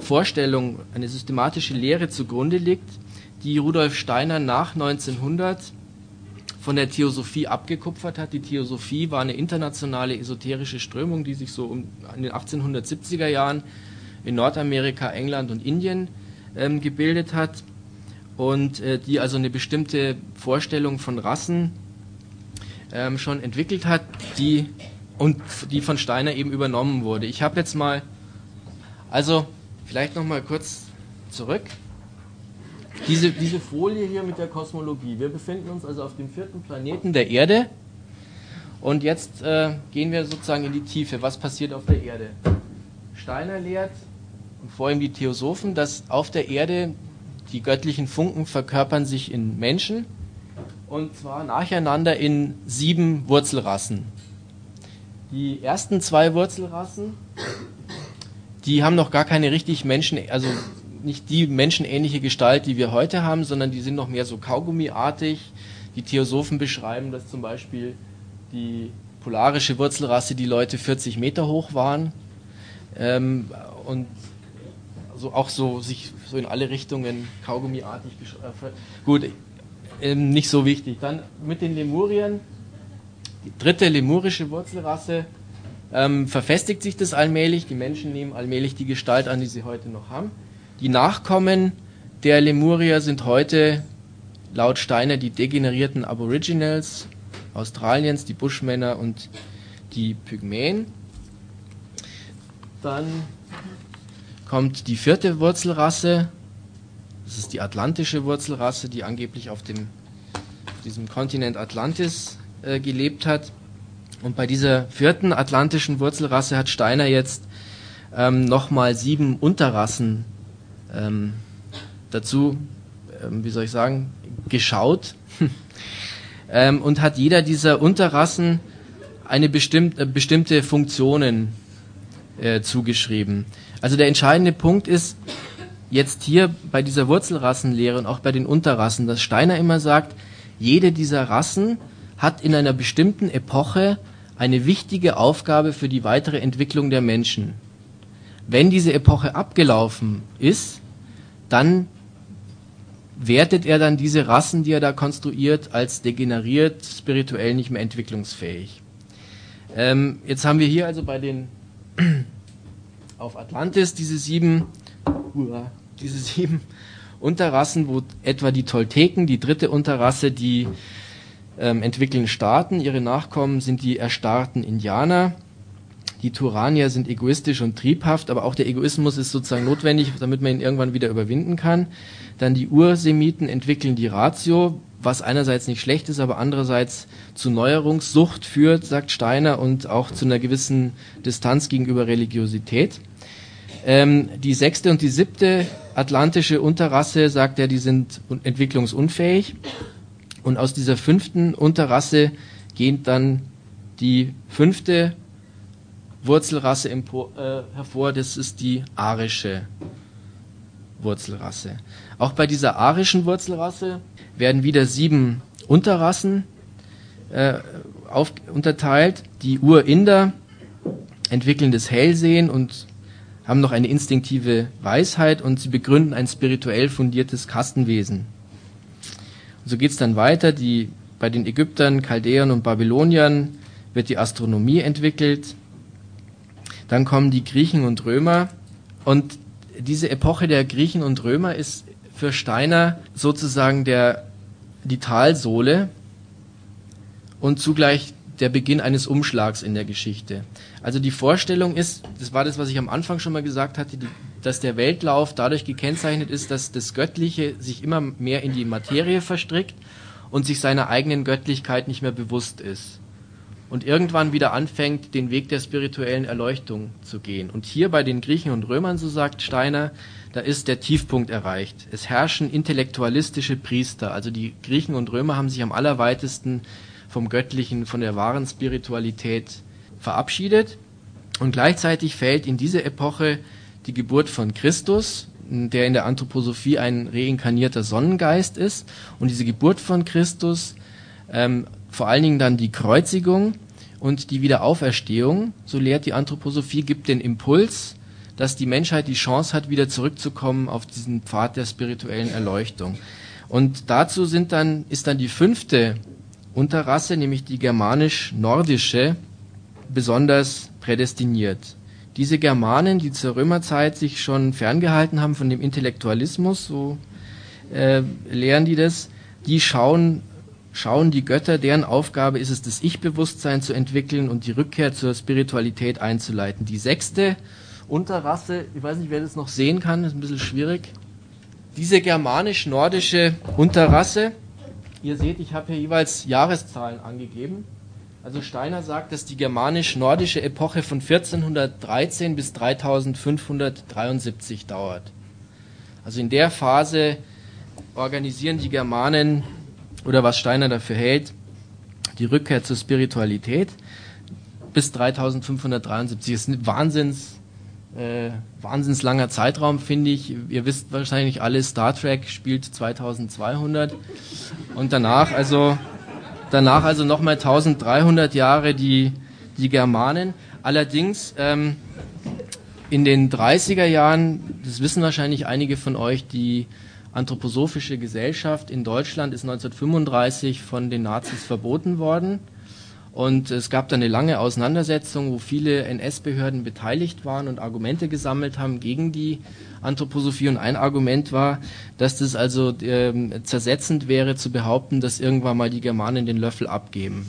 Speaker 1: Vorstellung, eine systematische Lehre zugrunde liegt, die Rudolf Steiner nach neunzehnhundert von der Theosophie abgekupfert hat. Die Theosophie war eine internationale esoterische Strömung, die sich so um, in den achtzehnhundertsiebziger Jahren in Nordamerika, England und Indien ähm, gebildet hat und äh, die also eine bestimmte Vorstellung von Rassen ähm, schon entwickelt hat, die und die von Steiner eben übernommen wurde. Ich habe jetzt mal, also vielleicht noch mal kurz zurück. Diese, diese Folie hier mit der Kosmologie. Wir befinden uns also auf dem vierten Planeten der Erde und jetzt äh, gehen wir sozusagen in die Tiefe. Was passiert auf der Erde? Steiner lehrt, und vor allem die Theosophen, dass auf der Erde die göttlichen Funken verkörpern sich in Menschen und zwar nacheinander in sieben Wurzelrassen. Die ersten zwei Wurzelrassen, die haben noch gar keine richtig Menschen, also nicht die menschenähnliche Gestalt, die wir heute haben, sondern die sind noch mehr so Kaugummiartig. Die Theosophen beschreiben, dass zum Beispiel die polarische Wurzelrasse die Leute vierzig Meter hoch waren ähm, und so auch so sich so in alle Richtungen Kaugummiartig beschreiben. Gut, ähm, nicht so wichtig. Dann mit den Lemuriern, die dritte lemurische Wurzelrasse, ähm, verfestigt sich das allmählich. Die Menschen nehmen allmählich die Gestalt an, die sie heute noch haben. Die Nachkommen der Lemurier sind heute laut Steiner die degenerierten Aboriginals Australiens, die Buschmänner und die Pygmäen. Dann kommt die vierte Wurzelrasse, das ist die atlantische Wurzelrasse, die angeblich auf, dem, auf diesem Kontinent Atlantis äh, gelebt hat. Und bei dieser vierten atlantischen Wurzelrasse hat Steiner jetzt ähm, nochmal sieben Unterrassen ähm, dazu, ähm, wie soll ich sagen, geschaut ähm, und hat jeder dieser Unterrassen eine bestimmt, äh, bestimmte Funktionen äh, zugeschrieben. Also der entscheidende Punkt ist jetzt hier bei dieser Wurzelrassenlehre und auch bei den Unterrassen, dass Steiner immer sagt, jede dieser Rassen hat in einer bestimmten Epoche eine wichtige Aufgabe für die weitere Entwicklung der Menschen. Wenn diese Epoche abgelaufen ist, dann wertet er dann diese Rassen, die er da konstruiert, als degeneriert, spirituell nicht mehr entwicklungsfähig. Ähm, jetzt haben wir hier also bei den auf Atlantis diese sieben, uh, diese sieben Unterrassen, wo etwa die Tolteken, die dritte Unterrasse, die ähm, entwickeln Staaten, ihre Nachkommen sind die erstarrten Indianer. Die Turanier sind egoistisch und triebhaft, aber auch der Egoismus ist sozusagen notwendig, damit man ihn irgendwann wieder überwinden kann. Dann die Ursemiten entwickeln die Ratio, was einerseits nicht schlecht ist, aber andererseits zu Neuerungssucht führt, sagt Steiner, und auch zu einer gewissen Distanz gegenüber Religiosität. Ähm, die sechste und die siebte atlantische Unterrasse, sagt er, die sind entwicklungsunfähig. Und aus dieser fünften Unterrasse geht dann die fünfte Wurzelrasse empor, äh, hervor, das ist die arische Wurzelrasse. Auch bei dieser arischen Wurzelrasse werden wieder sieben Unterrassen äh, auf, unterteilt. Die Urinder entwickeln das Hellsehen und haben noch eine instinktive Weisheit und sie begründen ein spirituell fundiertes Kastenwesen. Und so geht es dann weiter. Die, bei den Ägyptern, Chaldäern und Babyloniern wird die Astronomie entwickelt. Dann kommen die Griechen und Römer und diese Epoche der Griechen und Römer ist für Steiner sozusagen der, die Talsohle und zugleich der Beginn eines Umschlags in der Geschichte. Also die Vorstellung ist, das war das, was ich am Anfang schon mal gesagt hatte, die, dass der Weltlauf dadurch gekennzeichnet ist, dass das Göttliche sich immer mehr in die Materie verstrickt und sich seiner eigenen Göttlichkeit nicht mehr bewusst ist. Und irgendwann wieder anfängt, den Weg der spirituellen Erleuchtung zu gehen. Und hier bei den Griechen und Römern, so sagt Steiner, da ist der Tiefpunkt erreicht. Es herrschen intellektualistische Priester. Also die Griechen und Römer haben sich am allerweitesten vom Göttlichen, von der wahren Spiritualität verabschiedet. Und gleichzeitig fällt in diese Epoche die Geburt von Christus, der in der Anthroposophie ein reinkarnierter Sonnengeist ist. Und diese Geburt von Christus, ähm, vor allen Dingen dann die Kreuzigung und die Wiederauferstehung, so lehrt die Anthroposophie, gibt den Impuls, dass die Menschheit die Chance hat, wieder zurückzukommen auf diesen Pfad der spirituellen Erleuchtung. Und dazu sind dann, ist dann die fünfte Unterrasse, nämlich die germanisch-nordische, besonders prädestiniert. Diese Germanen, die zur Römerzeit sich schon ferngehalten haben von dem Intellektualismus, so äh, lehren die das, die schauen, schauen die Götter, deren Aufgabe ist es, das Ich-Bewusstsein zu entwickeln und die Rückkehr zur Spiritualität einzuleiten. Die sechste Unterrasse, ich weiß nicht, wer das noch sehen kann, ist ein bisschen schwierig. Diese germanisch-nordische Unterrasse, ihr seht, ich habe hier jeweils Jahreszahlen angegeben. Also Steiner sagt, dass die germanisch-nordische Epoche von vierzehnhundertdreizehn bis dreitausendfünfhundertdreiundsiebzig dauert. Also in der Phase organisieren die Germanen, oder was Steiner dafür hält, die Rückkehr zur Spiritualität bis dreitausendfünfhundertdreiundsiebzig. Das ist ein Wahnsinns, äh, wahnsinns langer Zeitraum, finde ich. Ihr wisst wahrscheinlich alle, Star Trek spielt zweitausendzweihundert und danach also danach also nochmal dreizehnhundert Jahre die, die Germanen. Allerdings ähm, in den dreißiger Jahren, das wissen wahrscheinlich einige von euch, die Anthroposophische Gesellschaft in Deutschland ist neunzehnhundertfünfunddreißig von den Nazis verboten worden. Und es gab dann eine lange Auseinandersetzung, wo viele N S-Behörden beteiligt waren und Argumente gesammelt haben gegen die Anthroposophie. Und ein Argument war, dass das also äh, zersetzend wäre, zu behaupten, dass irgendwann mal die Germanen den Löffel abgeben.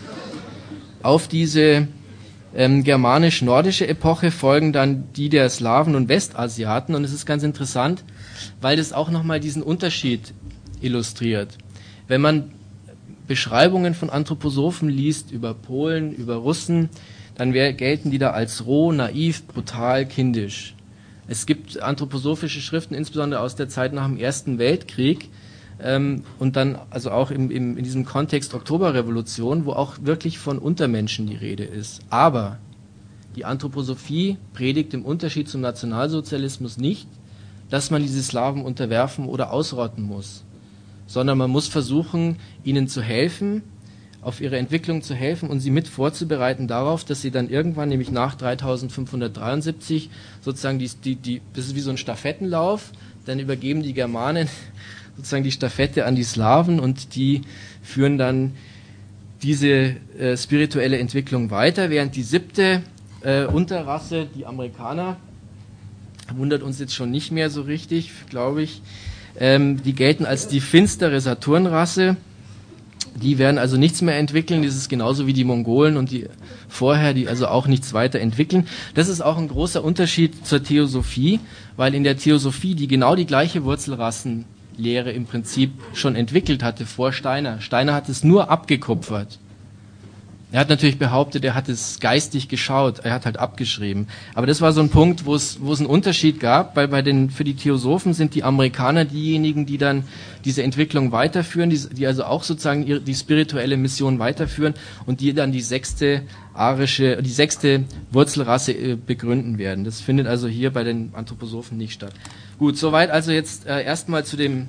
Speaker 1: Auf diese ähm, germanisch-nordische Epoche folgen dann die der Slawen und Westasiaten. Und es ist ganz interessant, weil das auch nochmal diesen Unterschied illustriert. Wenn man Beschreibungen von Anthroposophen liest über Polen, über Russen, dann wär, gelten die da als roh, naiv, brutal, kindisch. Es gibt anthroposophische Schriften, insbesondere aus der Zeit nach dem Ersten Weltkrieg, ähm, und dann also auch im, im, in diesem Kontext Oktoberrevolution, wo auch wirklich von Untermenschen die Rede ist. Aber die Anthroposophie predigt im Unterschied zum Nationalsozialismus nicht, dass man diese Slawen unterwerfen oder ausrotten muss, sondern man muss versuchen, ihnen zu helfen, auf ihre Entwicklung zu helfen und sie mit vorzubereiten darauf, dass sie dann irgendwann, nämlich nach dreitausendfünfhundertdreiundsiebzig, sozusagen die, die, die, das ist wie so ein Stafettenlauf, dann übergeben die Germanen sozusagen die Stafette an die Slawen und die führen dann diese äh, spirituelle Entwicklung weiter, während die siebte äh, Unterrasse, die Amerikaner, wundert uns jetzt schon nicht mehr so richtig, glaube ich. Ähm, die gelten als die finstere Saturnrasse. Die werden also nichts mehr entwickeln. Das ist genauso wie die Mongolen und die vorher, die also auch nichts weiter entwickeln. Das ist auch ein großer Unterschied zur Theosophie, weil in der Theosophie, die genau die gleiche Wurzelrassenlehre im Prinzip schon entwickelt hatte vor Steiner. Steiner hat es nur abgekupfert. Er hat natürlich behauptet, er hat es geistig geschaut, er hat halt abgeschrieben. Aber das war so ein Punkt, wo es, wo es einen Unterschied gab, weil bei den, für die Theosophen sind die Amerikaner diejenigen, die dann diese Entwicklung weiterführen, die, die also auch sozusagen ihre, die spirituelle Mission weiterführen und die dann die sechste arische, die sechste Wurzelrasse äh, begründen werden. Das findet also hier bei den Anthroposophen nicht statt. Gut, soweit also jetzt äh, erstmal zu den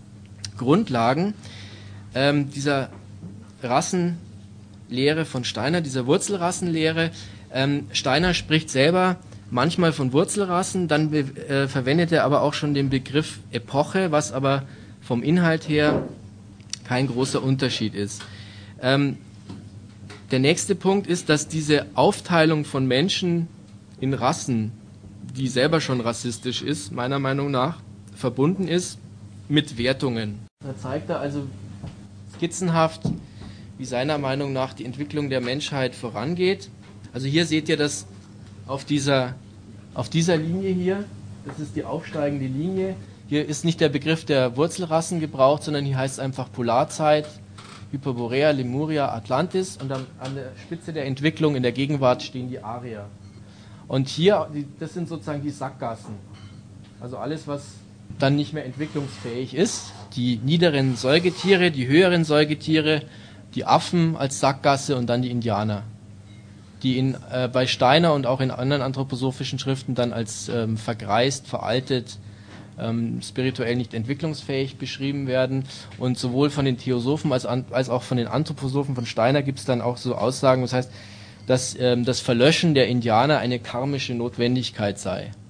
Speaker 1: Grundlagen ähm, dieser Rassen. Lehre von Steiner, dieser Wurzelrassenlehre. Ähm, Steiner spricht selber manchmal von Wurzelrassen, dann be- äh, verwendet er aber auch schon den Begriff Epoche, was aber vom Inhalt her kein großer Unterschied ist. Ähm, der nächste Punkt ist, dass diese Aufteilung von Menschen in Rassen, die selber schon rassistisch ist, meiner Meinung nach, verbunden ist mit Wertungen. Da zeigt er also skizzenhaft, wie seiner Meinung nach die Entwicklung der Menschheit vorangeht. Also hier seht ihr das auf dieser, auf dieser Linie hier, das ist die aufsteigende Linie. Hier ist nicht der Begriff der Wurzelrassen gebraucht, sondern hier heißt es einfach Polarzeit, Hyperborea, Lemuria, Atlantis und dann an der Spitze der Entwicklung in der Gegenwart stehen die Arier. Und hier, das sind sozusagen die Sackgassen. Also alles, was dann nicht mehr entwicklungsfähig ist. Die niederen Säugetiere, die höheren Säugetiere, die Affen als Sackgasse und dann die Indianer, die in, äh, bei Steiner und auch in anderen anthroposophischen Schriften dann als ähm, vergreist, veraltet, ähm, spirituell nicht entwicklungsfähig beschrieben werden. Und sowohl von den Theosophen als, an, als auch von den Anthroposophen von Steiner gibt es dann auch so Aussagen, das heißt, dass ähm, das Verlöschen der Indianer eine karmische Notwendigkeit sei.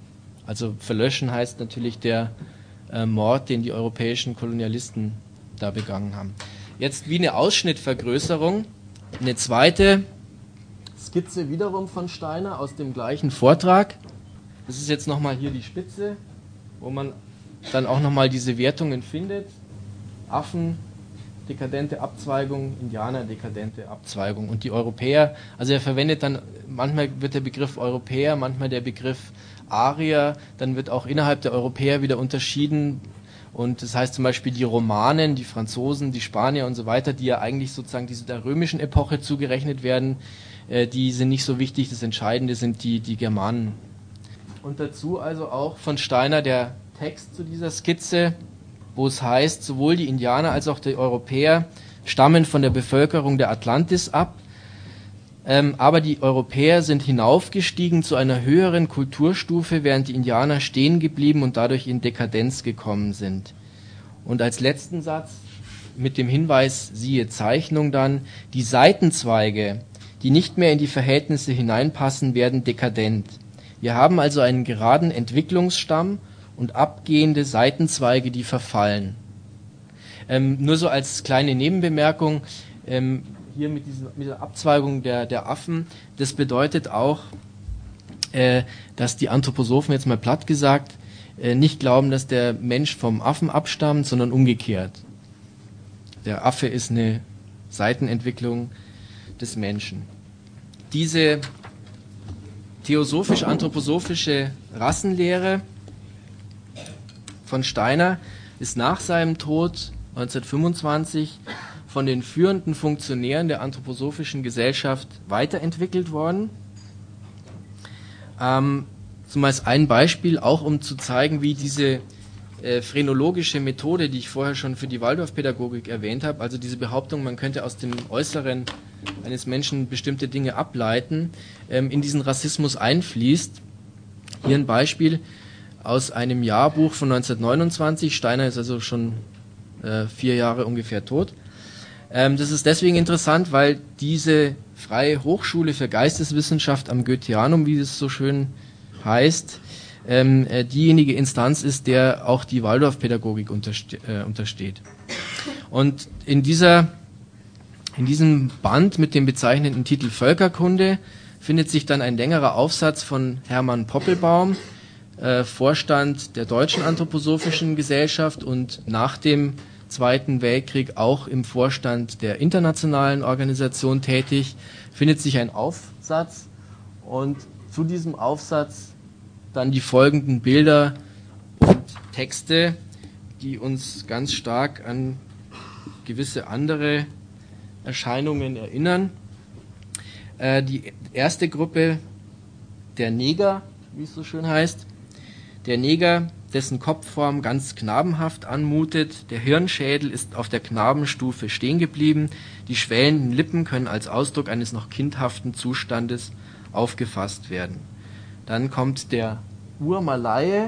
Speaker 1: Also verlöschen heißt natürlich der äh, Mord, den die europäischen Kolonialisten da begangen haben. Jetzt wie eine Ausschnittvergrößerung, eine zweite Skizze wiederum von Steiner aus dem gleichen Vortrag. Das ist jetzt nochmal hier die Spitze, wo man dann auch nochmal diese Wertungen findet. Affen, dekadente Abzweigung, Indianer, dekadente Abzweigung. Und die Europäer, also er verwendet dann, manchmal wird der Begriff Europäer, manchmal der Begriff Arier, dann wird auch innerhalb der Europäer wieder unterschieden. Und das heißt zum Beispiel die Romanen, die Franzosen, die Spanier und so weiter, die ja eigentlich sozusagen diese der römischen Epoche zugerechnet werden, äh, die sind nicht so wichtig. Das Entscheidende sind die, die Germanen. Und dazu also auch von Steiner der Text zu dieser Skizze, wo es heißt, sowohl die Indianer als auch die Europäer stammen von der Bevölkerung der Atlantis ab, ähm, aber die Europäer sind hinaufgestiegen zu einer höheren Kulturstufe, während die Indianer stehen geblieben und dadurch in Dekadenz gekommen sind. Und als letzten Satz mit dem Hinweis, siehe Zeichnung dann, die Seitenzweige, die nicht mehr in die Verhältnisse hineinpassen, werden dekadent. Wir haben also einen geraden Entwicklungsstamm und abgehende Seitenzweige, die verfallen. Ähm, nur so als kleine Nebenbemerkung, ähm, hier mit, diesen, mit der Abzweigung der, der Affen, das bedeutet auch, äh, dass die Anthroposophen, jetzt mal platt gesagt, äh, nicht glauben, dass der Mensch vom Affen abstammt, sondern umgekehrt. Der Affe ist eine Seitenentwicklung des Menschen. Diese theosophisch-anthroposophische Rassenlehre von Steiner ist nach seinem Tod neunzehnhundertfünfundzwanzig von den führenden Funktionären der anthroposophischen Gesellschaft weiterentwickelt worden. Ähm, zum als ein Beispiel, auch um zu zeigen, wie diese äh, phrenologische Methode, die ich vorher schon für die Waldorfpädagogik erwähnt habe, also diese Behauptung, man könnte aus dem Äußeren eines Menschen bestimmte Dinge ableiten, ähm, in diesen Rassismus einfließt. Hier ein Beispiel aus einem Jahrbuch von neunzehnhundertneunundzwanzig. Steiner ist also schon äh, vier Jahre ungefähr tot. Ähm, das ist deswegen interessant, weil diese Freie Hochschule für Geisteswissenschaft am Goetheanum, wie es so schön heißt, ähm, äh, diejenige Instanz ist, der auch die Waldorfpädagogik unterste äh, untersteht. Und in dieser in diesem Band mit dem bezeichnenden Titel Völkerkunde findet sich dann ein längerer Aufsatz von Hermann Poppelbaum, Äh, Vorstand der Deutschen Anthroposophischen Gesellschaft und nach dem Zweiten Weltkrieg auch im Vorstand der internationalen Organisation tätig, findet sich ein Aufsatz und zu diesem Aufsatz dann die folgenden Bilder und Texte, die uns ganz stark an gewisse andere Erscheinungen erinnern. Äh, die erste Gruppe, der Neger, wie es so schön heißt, der Neger, dessen Kopfform ganz knabenhaft anmutet, der Hirnschädel ist auf der Knabenstufe stehen geblieben, die schwellenden Lippen können als Ausdruck eines noch kindhaften Zustandes aufgefasst werden. Dann kommt der Urmalaye,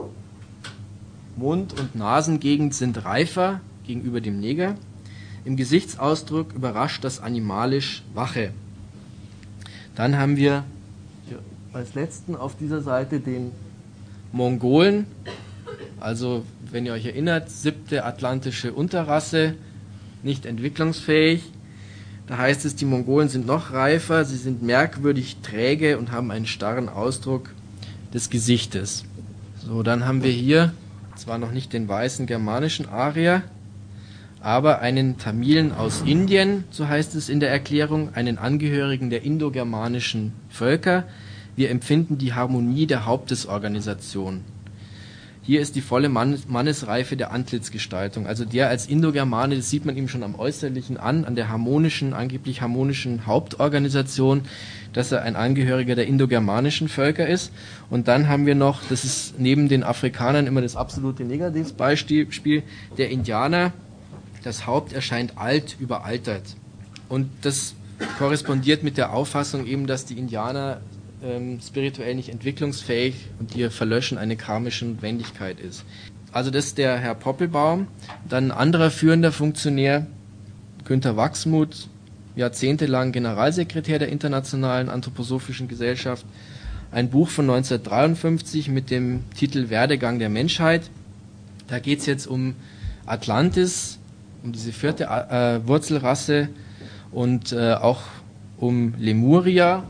Speaker 1: Mund- und Nasengegend sind reifer gegenüber dem Neger, im Gesichtsausdruck überrascht das animalisch Wache. Dann haben wir als letzten auf dieser Seite den Mongolen, also wenn ihr euch erinnert, siebte atlantische Unterrasse, nicht entwicklungsfähig. Da heißt es, die Mongolen sind noch reifer, sie sind merkwürdig träge und haben einen starren Ausdruck des Gesichtes. So, dann haben wir hier zwar noch nicht den weißen germanischen Arier, aber einen Tamilen aus Indien, so heißt es in der Erklärung, einen Angehörigen der indogermanischen Völker. Wir empfinden die Harmonie der Hauptesorganisation. Hier ist die volle Mann Mannesreife der Antlitzgestaltung. Also der als Indogermane, das sieht man ihm schon am Äußerlichen an, an der harmonischen, angeblich harmonischen Hauptorganisation, dass er ein Angehöriger der indogermanischen Völker ist. Und dann haben wir noch, das ist neben den Afrikanern immer das absolute Negativbeispiel, der Indianer. Das Haupt erscheint alt, überaltert. Und das korrespondiert mit der Auffassung eben, dass die Indianer ähm, spirituell nicht entwicklungsfähig und ihr Verlöschen eine karmische Notwendigkeit ist. Also das ist der Herr Poppelbaum. Dann ein anderer führender Funktionär, Günter Wachsmuth, jahrzehntelang Generalsekretär der Internationalen Anthroposophischen Gesellschaft, ein Buch von neunzehnhundertdreiundfünfzig mit dem Titel Werdegang der Menschheit. Da geht es jetzt um Atlantis, um diese vierte äh, Wurzelrasse und äh, auch um Lemuria.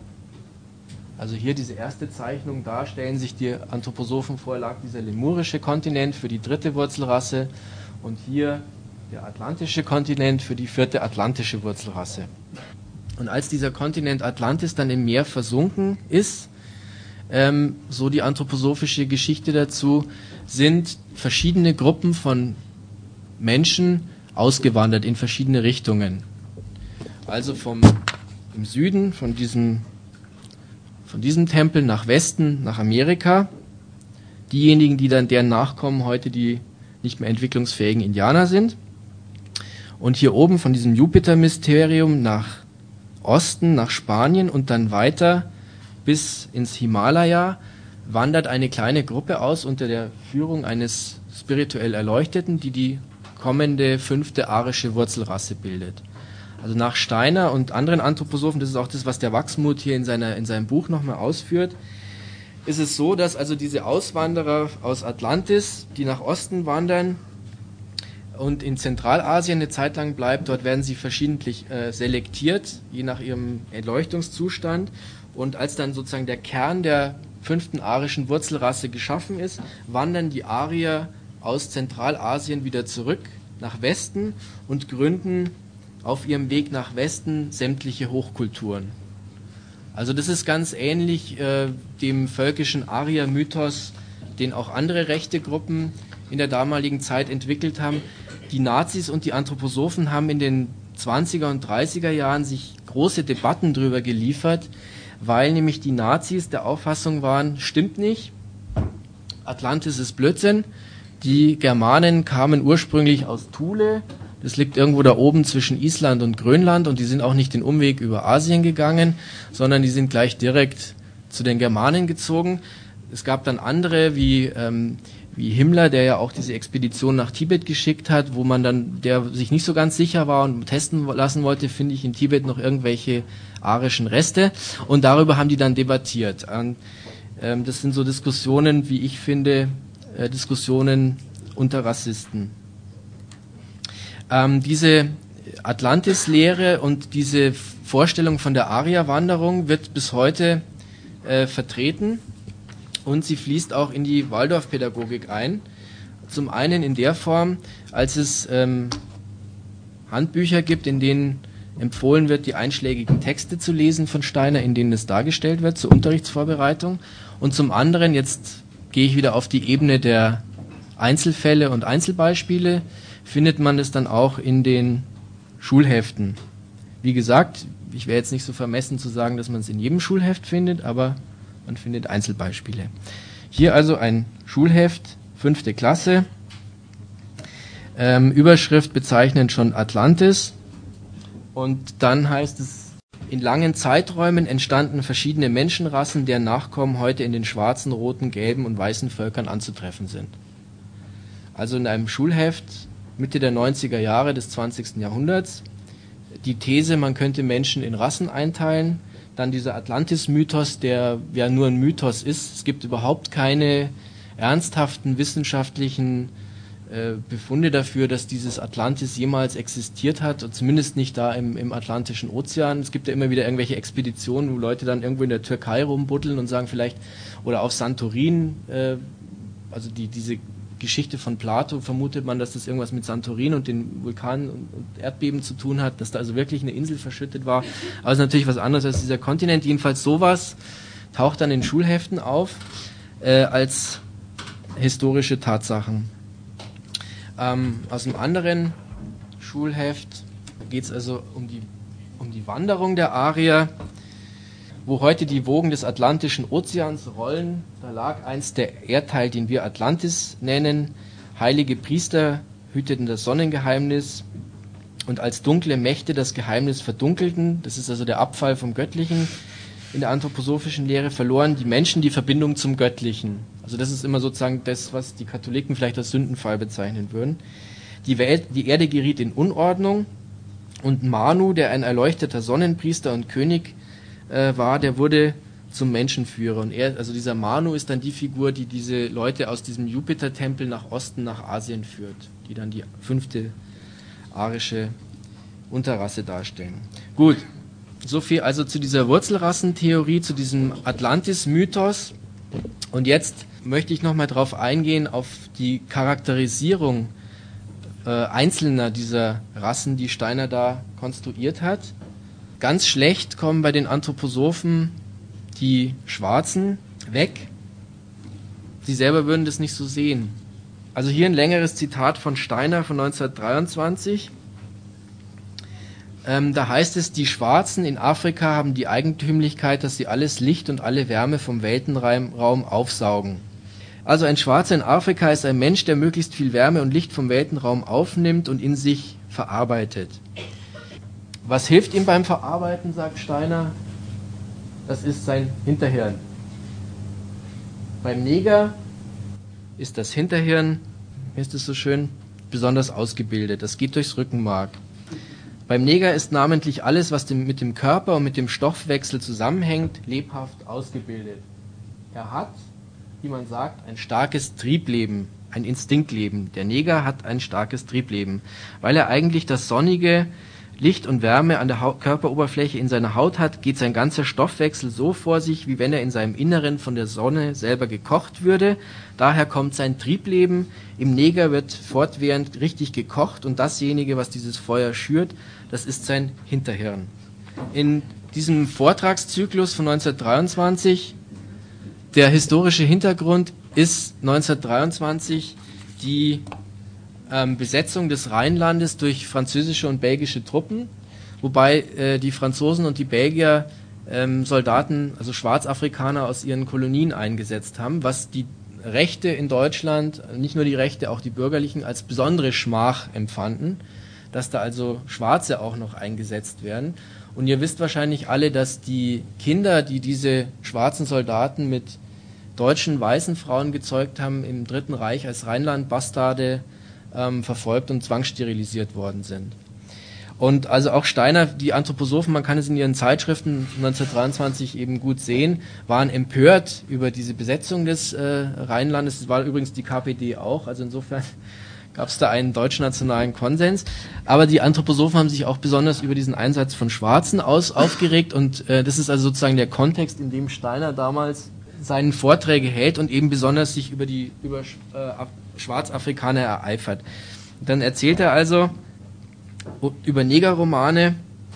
Speaker 1: Also hier diese erste Zeichnung, da stellen sich die Anthroposophen vor, lag dieser lemurische Kontinent für die dritte Wurzelrasse und hier der atlantische Kontinent für die vierte atlantische Wurzelrasse. Und als dieser Kontinent Atlantis dann im Meer versunken ist, ähm, so die anthroposophische Geschichte dazu, sind verschiedene Gruppen von Menschen ausgewandert in verschiedene Richtungen. Also vom im Süden, von diesem, von diesem Tempel nach Westen, nach Amerika. Diejenigen, die dann deren Nachkommen heute die nicht mehr entwicklungsfähigen Indianer sind. Und hier oben von diesem Jupiter-Mysterium nach Osten, nach Spanien und dann weiter bis ins Himalaya wandert eine kleine Gruppe aus unter der Führung eines spirituell Erleuchteten, die die kommende fünfte arische Wurzelrasse bildet. Also nach Steiner und anderen Anthroposophen, das ist auch das, was der Wachsmuth hier in, seiner, in seinem Buch nochmal ausführt, ist es so, dass also diese Auswanderer aus Atlantis, die nach Osten wandern und in Zentralasien eine Zeit lang bleibt, dort werden sie verschiedentlich äh, selektiert, je nach ihrem Erleuchtungszustand. Und als dann sozusagen der Kern der fünften arischen Wurzelrasse geschaffen ist, wandern die Arier aus Zentralasien wieder zurück nach Westen und gründen auf ihrem Weg nach Westen sämtliche Hochkulturen. Also das ist ganz ähnlich äh, dem völkischen Arier-Mythos, den auch andere rechte Gruppen in der damaligen Zeit entwickelt haben. Die Nazis und die Anthroposophen haben in den zwanziger und dreißiger Jahren sich große Debatten darüber geliefert, weil nämlich die Nazis der Auffassung waren, stimmt nicht, Atlantis ist Blödsinn, die Germanen kamen ursprünglich aus Thule, das liegt irgendwo da oben zwischen Island und Grönland und die sind auch nicht den Umweg über Asien gegangen, sondern die sind gleich direkt zu den Germanen gezogen. Es gab dann andere wie ähm, wie Himmler, der ja auch diese Expedition nach Tibet geschickt hat, wo man dann, der sich nicht so ganz sicher war und testen lassen wollte, finde ich in Tibet noch irgendwelche arischen Reste. Und darüber haben die dann debattiert. Und, ähm, das sind so Diskussionen, wie ich finde, äh, Diskussionen unter Rassisten. Ähm, diese Atlantis-Lehre und diese Vorstellung von der Arierwanderung wird bis heute äh, vertreten. Und sie fließt auch in die Waldorfpädagogik ein. Zum einen in der Form, als es ähm, Handbücher gibt, in denen empfohlen wird, die einschlägigen Texte zu lesen von Steiner, in denen es dargestellt wird zur Unterrichtsvorbereitung. Und zum anderen, jetzt gehe ich wieder auf die Ebene der Einzelfälle und Einzelbeispiele, findet man es dann auch in den Schulheften. Wie gesagt, ich wäre jetzt nicht so vermessen zu sagen, dass man es in jedem Schulheft findet, aber man findet Einzelbeispiele. Hier also ein Schulheft, fünfte Klasse, ähm, Überschrift bezeichnend schon Atlantis und dann heißt es, in langen Zeiträumen entstanden verschiedene Menschenrassen, deren Nachkommen heute in den schwarzen, roten, gelben und weißen Völkern anzutreffen sind. Also in einem Schulheft Mitte der neunziger Jahre des zwanzigsten Jahrhunderts die These, man könnte Menschen in Rassen einteilen. Dann dieser Atlantis-Mythos, der ja nur ein Mythos ist. Es gibt überhaupt keine ernsthaften wissenschaftlichen äh, Befunde dafür, dass dieses Atlantis jemals existiert hat, und zumindest nicht da im, im Atlantischen Ozean. Es gibt ja immer wieder irgendwelche Expeditionen, wo Leute dann irgendwo in der Türkei rumbuddeln und sagen vielleicht, oder auf Santorin, äh, also die, diese Geschichte von Plato, vermutet man, dass das irgendwas mit Santorin und den Vulkanen und Erdbeben zu tun hat, dass da also wirklich eine Insel verschüttet war. Aber es ist natürlich was anderes als dieser Kontinent. Jedenfalls sowas taucht dann in Schulheften auf äh, als historische Tatsachen. Ähm, aus einem anderen Schulheft geht es also um die, um die Wanderung der Arier, wo heute die Wogen des Atlantischen Ozeans rollen. Da lag einst der Erdteil, den wir Atlantis nennen. Heilige Priester hüteten das Sonnengeheimnis und als dunkle Mächte das Geheimnis verdunkelten, das ist also der Abfall vom Göttlichen in der anthroposophischen Lehre, verloren die Menschen die Verbindung zum Göttlichen. Also das ist immer sozusagen das, was die Katholiken vielleicht als Sündenfall bezeichnen würden. Die Welt, die Erde geriet in Unordnung und Manu, der ein erleuchteter Sonnenpriester und König war, der wurde zum Menschenführer. Und er, also dieser Manu ist dann die Figur, die diese Leute aus diesem Jupiter-Tempel nach Osten, nach Asien führt, die dann die fünfte arische Unterrasse darstellen. Gut, so viel also zu dieser Wurzelrassentheorie, zu diesem Atlantis-Mythos. Und jetzt möchte ich nochmal drauf eingehen, auf die Charakterisierung äh, einzelner dieser Rassen, die Steiner da konstruiert hat. Ganz schlecht kommen bei den Anthroposophen die Schwarzen weg. Sie selber würden das nicht so sehen. Also hier ein längeres Zitat von Steiner von neunzehnhundertdreiundzwanzig. Ähm, da heißt es, die Schwarzen in Afrika haben die Eigentümlichkeit, dass sie alles Licht und alle Wärme vom Weltenraum aufsaugen. Also ein Schwarzer in Afrika ist ein Mensch, der möglichst viel Wärme und Licht vom Weltenraum aufnimmt und in sich verarbeitet. Was hilft ihm beim Verarbeiten, sagt Steiner? Das ist sein Hinterhirn. Beim Neger ist das Hinterhirn, wie ist es so schön, besonders ausgebildet. Das geht durchs Rückenmark. Beim Neger ist namentlich alles, was dem, mit dem Körper und mit dem Stoffwechsel zusammenhängt, lebhaft ausgebildet. Er hat, wie man sagt, ein starkes Triebleben, ein Instinktleben. Der Neger hat ein starkes Triebleben, weil er eigentlich das sonnige Licht und Wärme an der Haut, Körperoberfläche in seiner Haut hat, geht sein ganzer Stoffwechsel so vor sich, wie wenn er in seinem Inneren von der Sonne selber gekocht würde. Daher kommt sein Triebleben. Im Neger wird fortwährend richtig gekocht und dasjenige, was dieses Feuer schürt, das ist sein Hinterhirn. In diesem Vortragszyklus von neunzehnhundertdreiundzwanzig, der historische Hintergrund ist neunzehnhundertdreiundzwanzig die ähm, Besetzung des Rheinlandes durch französische und belgische Truppen, wobei äh, die Franzosen und die Belgier ähm, Soldaten, also Schwarzafrikaner aus ihren Kolonien eingesetzt haben, was die Rechte in Deutschland, nicht nur die Rechte, auch die bürgerlichen, als besondere Schmach empfanden, dass da also Schwarze auch noch eingesetzt werden. Und ihr wisst wahrscheinlich alle, dass die Kinder, die diese schwarzen Soldaten mit deutschen weißen Frauen gezeugt haben, im Dritten Reich als Rheinland-Bastarde ähm, verfolgt und zwangssterilisiert worden sind. Und also auch Steiner, die Anthroposophen, man kann es in ihren Zeitschriften neunzehnhundertdreiundzwanzig eben gut sehen, waren empört über diese Besetzung des äh, Rheinlandes. Das war übrigens die K P D auch, also insofern gab es da einen deutschnationalen Konsens. Aber die Anthroposophen haben sich auch besonders über diesen Einsatz von Schwarzen aus, aufgeregt und äh, das ist also sozusagen der Kontext, in dem Steiner damals seine Vorträge hält und eben besonders sich über die über äh, Schwarzafrikaner ereifert. Dann erzählt er also über Negerromane.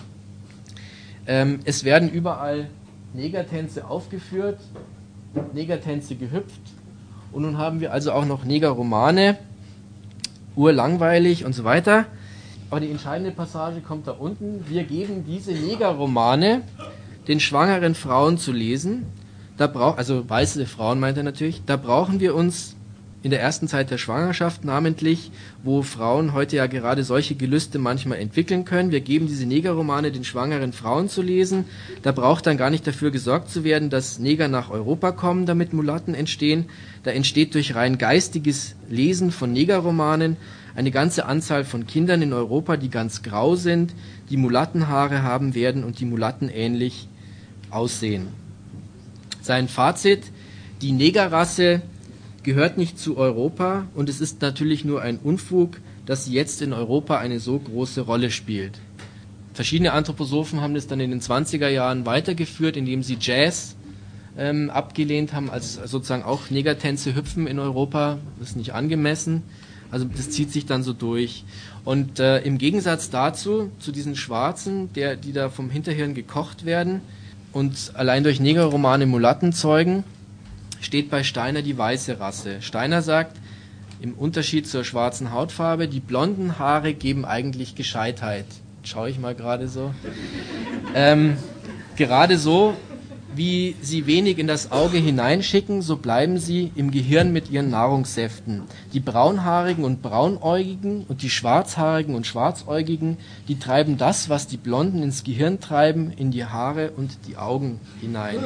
Speaker 1: Ähm, es werden überall Negertänze aufgeführt, Negertänze gehüpft und nun haben wir also auch noch Negerromane, urlangweilig und so weiter. Aber die entscheidende Passage kommt da unten. Wir geben diese Negerromane den schwangeren Frauen zu lesen. Da brauch, also weiße Frauen meint er natürlich. Da brauchen wir uns in der ersten Zeit der Schwangerschaft namentlich, wo Frauen heute ja gerade solche Gelüste manchmal entwickeln können. Wir geben diese Negerromane den schwangeren Frauen zu lesen. Da braucht dann gar nicht dafür gesorgt zu werden, dass Neger nach Europa kommen, damit Mulatten entstehen. Da entsteht durch rein geistiges Lesen von Negerromanen eine ganze Anzahl von Kindern in Europa, die ganz grau sind, die Mulattenhaare haben werden und die Mulatten ähnlich aussehen. Sein Fazit: Die Negerrasse gehört nicht zu Europa und es ist natürlich nur ein Unfug, dass sie jetzt in Europa eine so große Rolle spielt. Verschiedene Anthroposophen haben das dann in den zwanziger Jahren weitergeführt, indem sie Jazz ähm, abgelehnt haben, als sozusagen auch Negertänze hüpfen in Europa, das ist nicht angemessen. Also das zieht sich dann so durch. Und äh, im Gegensatz dazu, zu diesen Schwarzen, der, die da vom Hinterhirn gekocht werden und allein durch Negerromane Mulatten zeugen, steht bei Steiner die weiße Rasse. Steiner sagt, im Unterschied zur schwarzen Hautfarbe, die blonden Haare geben eigentlich Gescheitheit. Schaue ich mal gerade so. Ähm, gerade so, wie sie wenig in das Auge hineinschicken, so bleiben sie im Gehirn mit ihren Nahrungssäften. Die braunhaarigen und braunäugigen und die schwarzhaarigen und schwarzäugigen, die treiben das, was die Blonden ins Gehirn treiben, in die Haare und die Augen hinein.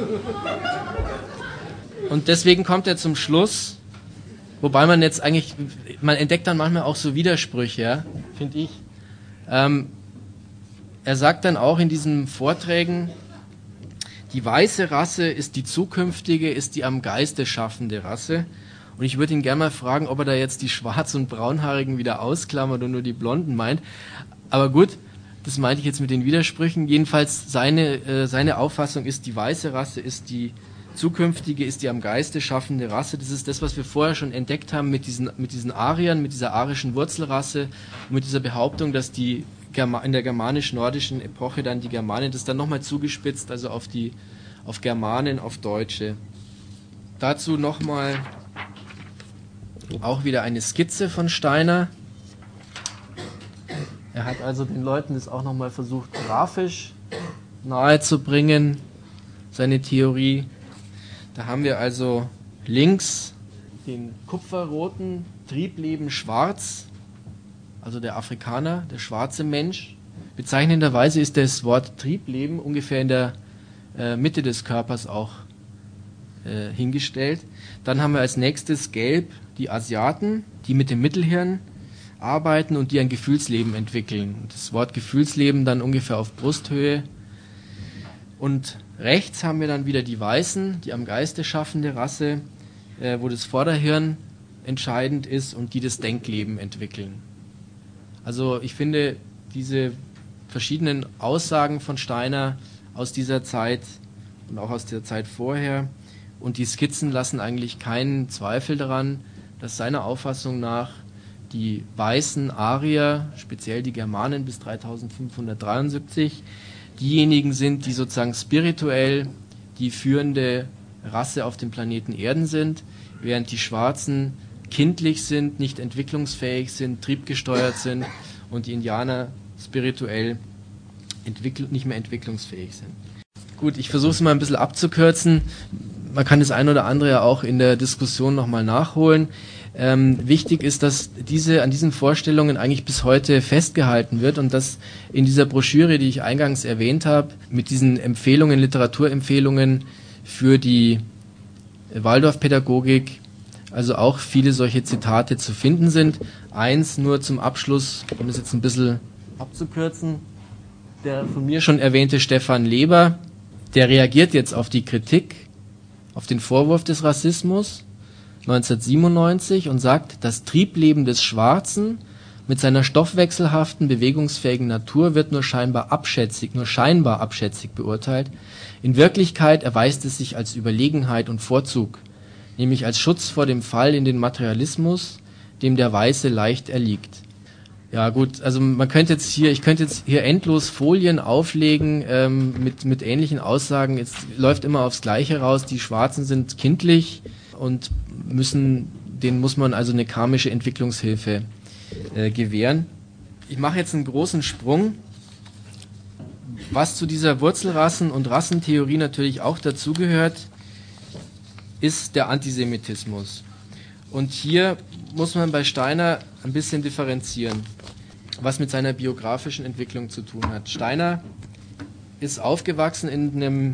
Speaker 1: Und deswegen kommt er zum Schluss, wobei man jetzt eigentlich, man entdeckt dann manchmal auch so Widersprüche, ja, finde ich. Ähm, er sagt dann auch in diesen Vorträgen, Die weiße Rasse ist die zukünftige, ist die am Geiste schaffende Rasse. Und ich würde ihn gerne mal fragen, ob er da jetzt die Schwarz- und Braunhaarigen wieder ausklammert und nur die Blonden meint. Aber gut, das meinte ich jetzt mit den Widersprüchen. Jedenfalls seine, äh, seine Auffassung ist, die weiße Rasse ist die zukünftige, ist die am Geiste schaffende Rasse. Das ist das, was wir vorher schon entdeckt haben mit diesen, mit diesen Ariern, mit dieser arischen Wurzelrasse und mit dieser Behauptung, dass die Germa- in der germanisch-nordischen Epoche dann die Germanen, das dann nochmal zugespitzt, also auf die, auf Germanen, auf Deutsche. Dazu nochmal auch wieder eine Skizze von Steiner. Er hat also den Leuten das auch nochmal versucht, grafisch nahezubringen, seine Theorie. Da haben wir also links den kupferroten Triebleben schwarz, also der Afrikaner, der schwarze Mensch. Bezeichnenderweise ist das Wort Triebleben ungefähr in der äh, Mitte des Körpers auch äh, hingestellt. Dann haben wir als nächstes gelb die Asiaten, die mit dem Mittelhirn arbeiten und die ein Gefühlsleben entwickeln. Das Wort Gefühlsleben dann ungefähr auf Brusthöhe. Und rechts haben wir dann wieder die Weißen, die am Geiste schaffende Rasse, äh, wo das Vorderhirn entscheidend ist und die das Denkleben entwickeln. Also ich finde, diese verschiedenen Aussagen von Steiner aus dieser Zeit und auch aus der Zeit vorher und die Skizzen lassen eigentlich keinen Zweifel daran, dass seiner Auffassung nach die weißen Arier, speziell die Germanen bis dreitausendfünfhundertdreiundsiebzig, diejenigen sind, die sozusagen spirituell die führende Rasse auf dem Planeten Erden sind, während die Schwarzen kindlich sind, nicht entwicklungsfähig sind, triebgesteuert sind und die Indianer spirituell entwickl- nicht mehr entwicklungsfähig sind. Gut, ich versuche es mal ein bisschen abzukürzen. Man kann das ein oder andere ja auch in der Diskussion nochmal nachholen. Ähm, wichtig ist, dass diese an diesen Vorstellungen eigentlich bis heute festgehalten wird und dass in dieser Broschüre, die ich eingangs erwähnt habe, mit diesen Empfehlungen, Literaturempfehlungen für die Waldorfpädagogik, also auch viele solche Zitate zu finden sind. Eins nur zum Abschluss, um es jetzt ein bisschen abzukürzen, der von mir schon erwähnte Stefan Leber, der reagiert jetzt auf die Kritik, auf den Vorwurf des Rassismus neunzehnhundertsiebenundneunzig und sagt, das Triebleben des Schwarzen mit seiner stoffwechselhaften, bewegungsfähigen Natur wird nur scheinbar abschätzig, nur scheinbar abschätzig beurteilt. In Wirklichkeit erweist es sich als Überlegenheit und Vorzug, nämlich als Schutz vor dem Fall in den Materialismus, dem der Weiße leicht erliegt. Ja gut, also man könnte jetzt hier, ich könnte jetzt hier endlos Folien auflegen ähm, mit mit ähnlichen Aussagen. Jetzt läuft immer aufs Gleiche raus. Die Schwarzen sind kindlich und müssen, denen muss man also eine karmische Entwicklungshilfe äh, gewähren. Ich mache jetzt einen großen Sprung. Was zu dieser Wurzelrassen- und Rassentheorie natürlich auch dazugehört, ist der Antisemitismus. Und hier muss man bei Steiner ein bisschen differenzieren, was mit seiner biografischen Entwicklung zu tun hat. Steiner ist aufgewachsen in einem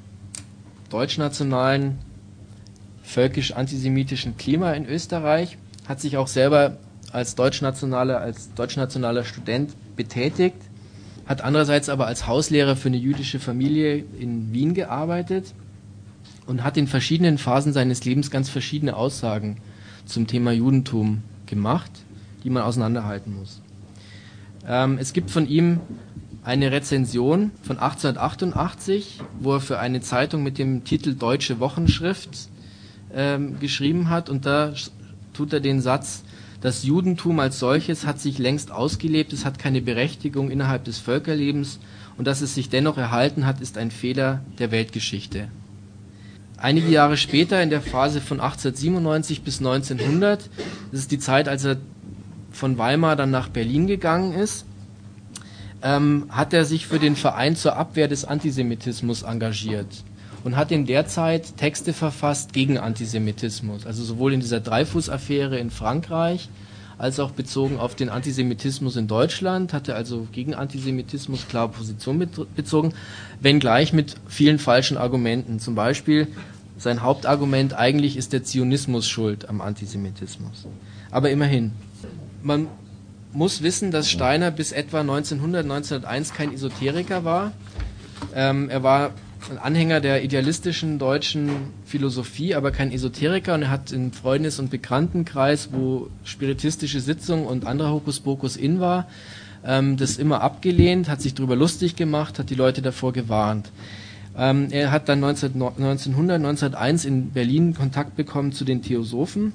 Speaker 1: deutschnationalen, völkisch-antisemitischen Klima in Österreich, hat sich auch selber als deutschnationaler, als deutschnationaler Student betätigt, hat andererseits aber als Hauslehrer für eine jüdische Familie in Wien gearbeitet und hat in verschiedenen Phasen seines Lebens ganz verschiedene Aussagen zum Thema Judentum gemacht, die man auseinanderhalten muss. Ähm, es gibt von ihm eine Rezension von achtzehnhundertachtundachtzig, wo er für eine Zeitung mit dem Titel Deutsche Wochenschrift ähm, geschrieben hat, und da tut er den Satz: Das Judentum als solches hat sich längst ausgelebt, es hat keine Berechtigung innerhalb des Völkerlebens, und dass es sich dennoch erhalten hat, ist ein Fehler der Weltgeschichte. Einige Jahre später, in der Phase von achtzehnhundertsiebenundneunzig bis neunzehnhundert, das ist die Zeit, als er von Weimar dann nach Berlin gegangen ist, ähm, hat er sich für den Verein zur Abwehr des Antisemitismus engagiert und hat in der Zeit Texte verfasst gegen Antisemitismus, also sowohl in dieser Dreyfus-Affäre in Frankreich als auch bezogen auf den Antisemitismus in Deutschland, hat er also gegen Antisemitismus klare Position bezogen, wenngleich mit vielen falschen Argumenten. Zum Beispiel sein Hauptargument: eigentlich ist der Zionismus schuld am Antisemitismus. Aber immerhin, man muss wissen, dass Steiner bis etwa neunzehnhundert, neunzehnhunderteins kein Esoteriker war. Ähm, er war ein Anhänger der idealistischen deutschen Philosophie, aber kein Esoteriker, und er hat im Freundes- und Bekanntenkreis, wo spiritistische Sitzung und anderer Hokuspokus in war, ähm, das immer abgelehnt, hat sich darüber lustig gemacht, hat die Leute davor gewarnt. Ähm, er hat dann neunzehnhundert, neunzehnhunderteins in Berlin Kontakt bekommen zu den Theosophen.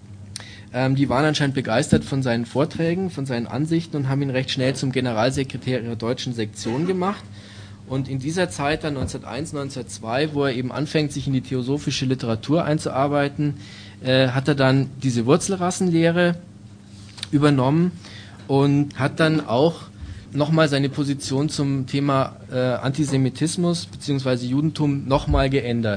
Speaker 1: Ähm, die waren anscheinend begeistert von seinen Vorträgen, von seinen Ansichten und haben ihn recht schnell zum Generalsekretär ihrer deutschen Sektion gemacht. Und in dieser Zeit, dann neunzehnhunderteins, neunzehnhundertzwei, wo er eben anfängt, sich in die theosophische Literatur einzuarbeiten, äh, hat er dann diese Wurzelrassenlehre übernommen und hat dann auch nochmal seine Position zum Thema äh, Antisemitismus bzw. Judentum nochmal geändert.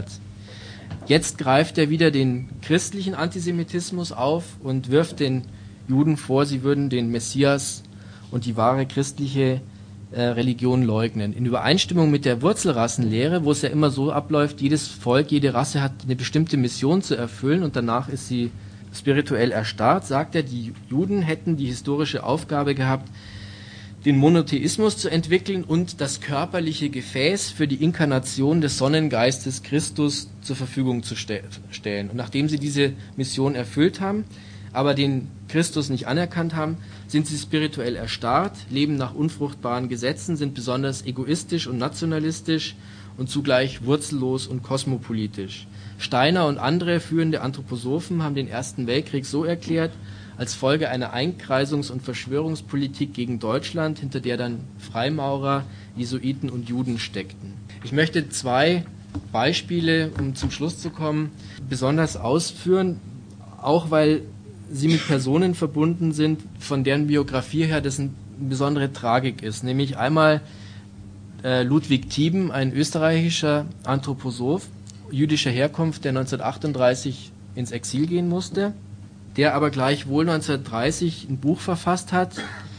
Speaker 1: Jetzt greift er wieder den christlichen Antisemitismus auf und wirft den Juden vor, sie würden den Messias und die wahre christliche äh, Religion leugnen. In Übereinstimmung mit der Wurzelrassenlehre, wo es ja immer so abläuft, jedes Volk, jede Rasse hat eine bestimmte Mission zu erfüllen und danach ist sie spirituell erstarrt, sagt er, die Juden hätten die historische Aufgabe gehabt, den Monotheismus zu entwickeln und das körperliche Gefäß für die Inkarnation des Sonnengeistes Christus zur Verfügung zu ste- stellen. Und nachdem sie diese Mission erfüllt haben, aber den Christus nicht anerkannt haben, sind sie spirituell erstarrt, leben nach unfruchtbaren Gesetzen, sind besonders egoistisch und nationalistisch und zugleich wurzellos und kosmopolitisch. Steiner und andere führende Anthroposophen haben den Ersten Weltkrieg so erklärt, als Folge einer Einkreisungs- und Verschwörungspolitik gegen Deutschland, hinter der dann Freimaurer, Jesuiten und Juden steckten. Ich möchte zwei Beispiele, um zum Schluss zu kommen, besonders ausführen, auch weil sie mit Personen verbunden sind, von deren Biografie her das eine besondere Tragik ist. Nämlich einmal äh, Ludwig Thieben, ein österreichischer Anthroposoph jüdischer Herkunft, der neunzehnhundertachtunddreißig ins Exil gehen musste, der aber gleichwohl neunzehnhundertdreißig ein Buch verfasst hat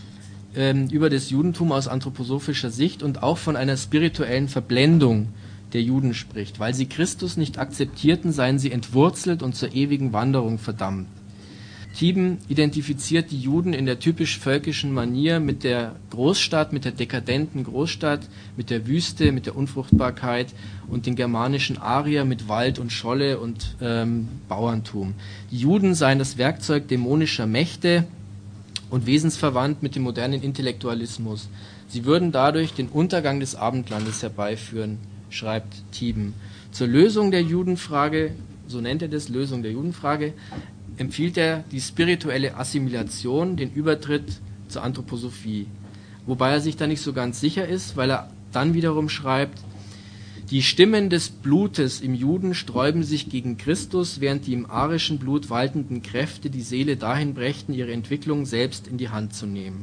Speaker 1: ähm, über das Judentum aus anthroposophischer Sicht und auch von einer spirituellen Verblendung der Juden spricht. Weil sie Christus nicht akzeptierten, seien sie entwurzelt und zur ewigen Wanderung verdammt. Thieben identifiziert die Juden in der typisch völkischen Manier mit der Großstadt, mit der dekadenten Großstadt, mit der Wüste, mit der Unfruchtbarkeit und den germanischen Arier mit Wald und Scholle und ähm, Bauerntum. Die Juden seien das Werkzeug dämonischer Mächte und wesensverwandt mit dem modernen Intellektualismus. Sie würden dadurch den Untergang des Abendlandes herbeiführen, schreibt Thieben. Zur Lösung der Judenfrage, so nennt er das, Lösung der Judenfrage, empfiehlt er die spirituelle Assimilation, den Übertritt zur Anthroposophie. Wobei er sich da nicht so ganz sicher ist, weil er dann wiederum schreibt, die Stimmen des Blutes im Juden sträuben sich gegen Christus, während die im arischen Blut waltenden Kräfte die Seele dahin brächten, ihre Entwicklung selbst in die Hand zu nehmen.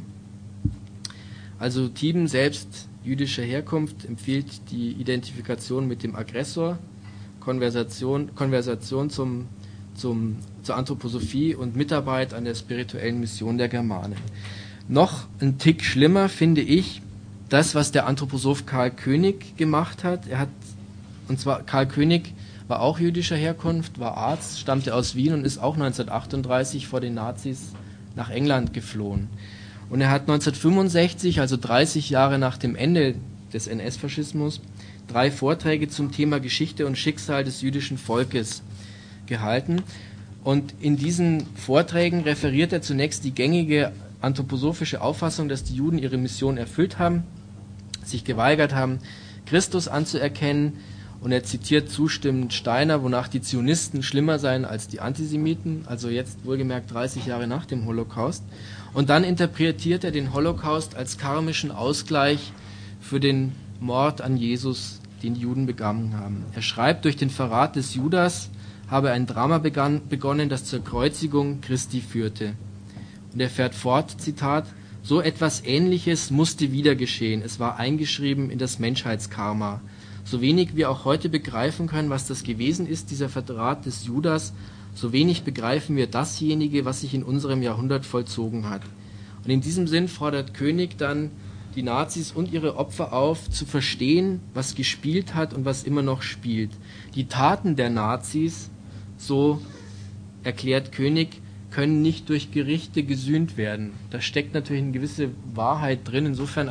Speaker 1: Also Thieben, selbst jüdischer Herkunft, empfiehlt die Identifikation mit dem Aggressor, Konversation, Konversation zum Zum, zur Anthroposophie und Mitarbeit an der spirituellen Mission der Germanen. Noch ein Tick schlimmer finde ich das, was der Anthroposoph Karl König gemacht hat. Er hat, und zwar Karl König war auch jüdischer Herkunft, war Arzt, stammte aus Wien und ist auch neunzehnhundertachtunddreißig vor den Nazis nach England geflohen. Und er hat neunzehnhundertfünfundsechzig, also dreißig Jahre nach dem Ende des N S-Faschismus, drei Vorträge zum Thema Geschichte und Schicksal des jüdischen Volkes gehalten. Und in diesen Vorträgen referiert er zunächst die gängige anthroposophische Auffassung, dass die Juden ihre Mission erfüllt haben, sich geweigert haben, Christus anzuerkennen, und er zitiert zustimmend Steiner, wonach die Zionisten schlimmer seien als die Antisemiten, also jetzt wohlgemerkt dreißig Jahre nach dem Holocaust. Und dann interpretiert er den Holocaust als karmischen Ausgleich für den Mord an Jesus, den die Juden begangen haben. Er schreibt, durch den Verrat des Judas habe ein Drama begann, begonnen, das zur Kreuzigung Christi führte. Und er fährt fort, Zitat, so etwas Ähnliches musste wieder geschehen. Es war eingeschrieben in das Menschheitskarma. So wenig wir auch heute begreifen können, was das gewesen ist, dieser Verrat des Judas, so wenig begreifen wir dasjenige, was sich in unserem Jahrhundert vollzogen hat. Und in diesem Sinn fordert König dann die Nazis und ihre Opfer auf, zu verstehen, was gespielt hat und was immer noch spielt. Die Taten der Nazis, so erklärt König, können nicht durch Gerichte gesühnt werden. Da steckt natürlich eine gewisse Wahrheit drin, insofern als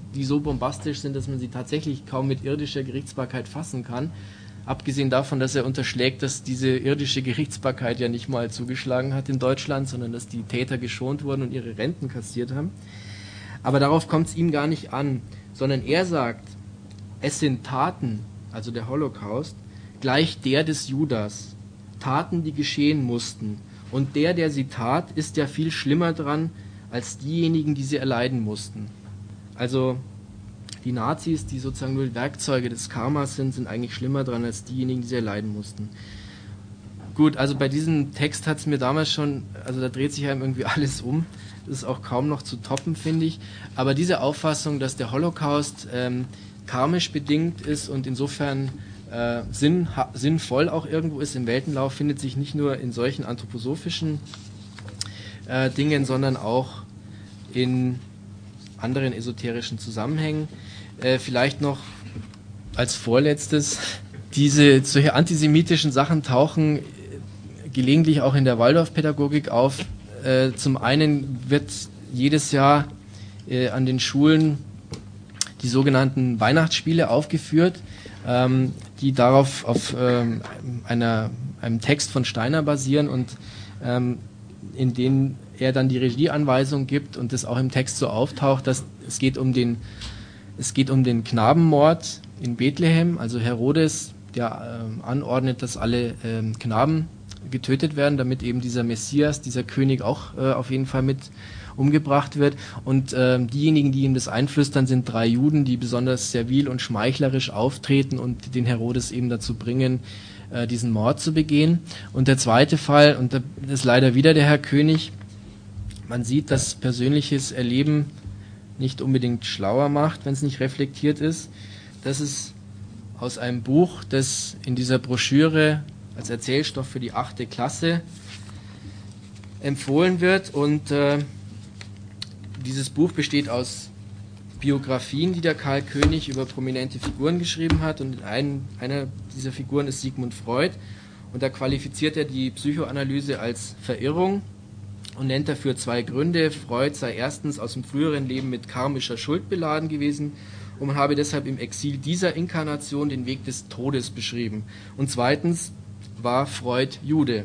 Speaker 1: die so bombastisch sind, dass man sie tatsächlich kaum mit irdischer Gerichtsbarkeit fassen kann. Abgesehen davon, dass er unterschlägt, dass diese irdische Gerichtsbarkeit ja nicht mal zugeschlagen hat in Deutschland, sondern dass die Täter geschont wurden und ihre Renten kassiert haben. Aber darauf kommt es ihm gar nicht an, sondern er sagt, es sind Taten, also der Holocaust, gleich der des Judas. Taten, die geschehen mussten. Und der, der sie tat, ist ja viel schlimmer dran, als diejenigen, die sie erleiden mussten. Also die Nazis, die sozusagen nur Werkzeuge des Karmas sind, sind eigentlich schlimmer dran als diejenigen, die sie erleiden mussten. Gut, also bei diesem Text hat es mir damals schon, also da dreht sich einem irgendwie alles um. Das ist auch kaum noch zu toppen, finde ich. Aber diese Auffassung, dass der Holocaust ähm, karmisch bedingt ist und insofern äh, sinn, ha, sinnvoll auch irgendwo ist im Weltenlauf, findet sich nicht nur in solchen anthroposophischen äh, Dingen, sondern auch in anderen esoterischen Zusammenhängen. Äh, vielleicht noch als vorletztes, diese solche antisemitischen Sachen tauchen äh, gelegentlich auch in der Waldorfpädagogik auf. Äh, zum einen wird jedes Jahr äh, an den Schulen die sogenannten Weihnachtsspiele aufgeführt, ähm, die darauf auf ähm, einer, einem Text von Steiner basieren und ähm, in denen er dann die Regieanweisung gibt und das auch im Text so auftaucht, dass es geht um den es geht um den Knabenmord in Bethlehem, also Herodes, der ähm, anordnet, dass alle ähm, Knaben getötet werden, damit eben dieser Messias, dieser König auch äh, auf jeden Fall mit umgebracht wird. Und ähm, diejenigen, die ihm das einflüstern, sind drei Juden, die besonders servil und schmeichlerisch auftreten und den Herodes eben dazu bringen, äh, diesen Mord zu begehen. Und der zweite Fall, und das ist leider wieder der Herr König, man sieht, dass persönliches Erleben nicht unbedingt schlauer macht, wenn es nicht reflektiert ist. Das ist aus einem Buch, das in dieser Broschüre als Erzählstoff für die achte Klasse empfohlen wird. Und äh, dieses Buch besteht aus Biografien, die der Karl König über prominente Figuren geschrieben hat. Und ein, einer dieser Figuren ist Sigmund Freud. Und da qualifiziert er die Psychoanalyse als Verirrung und nennt dafür zwei Gründe. Freud sei erstens aus dem früheren Leben mit karmischer Schuld beladen gewesen und man habe deshalb im Exil dieser Inkarnation den Weg des Todes beschrieben. Und zweitens war Freud Jude.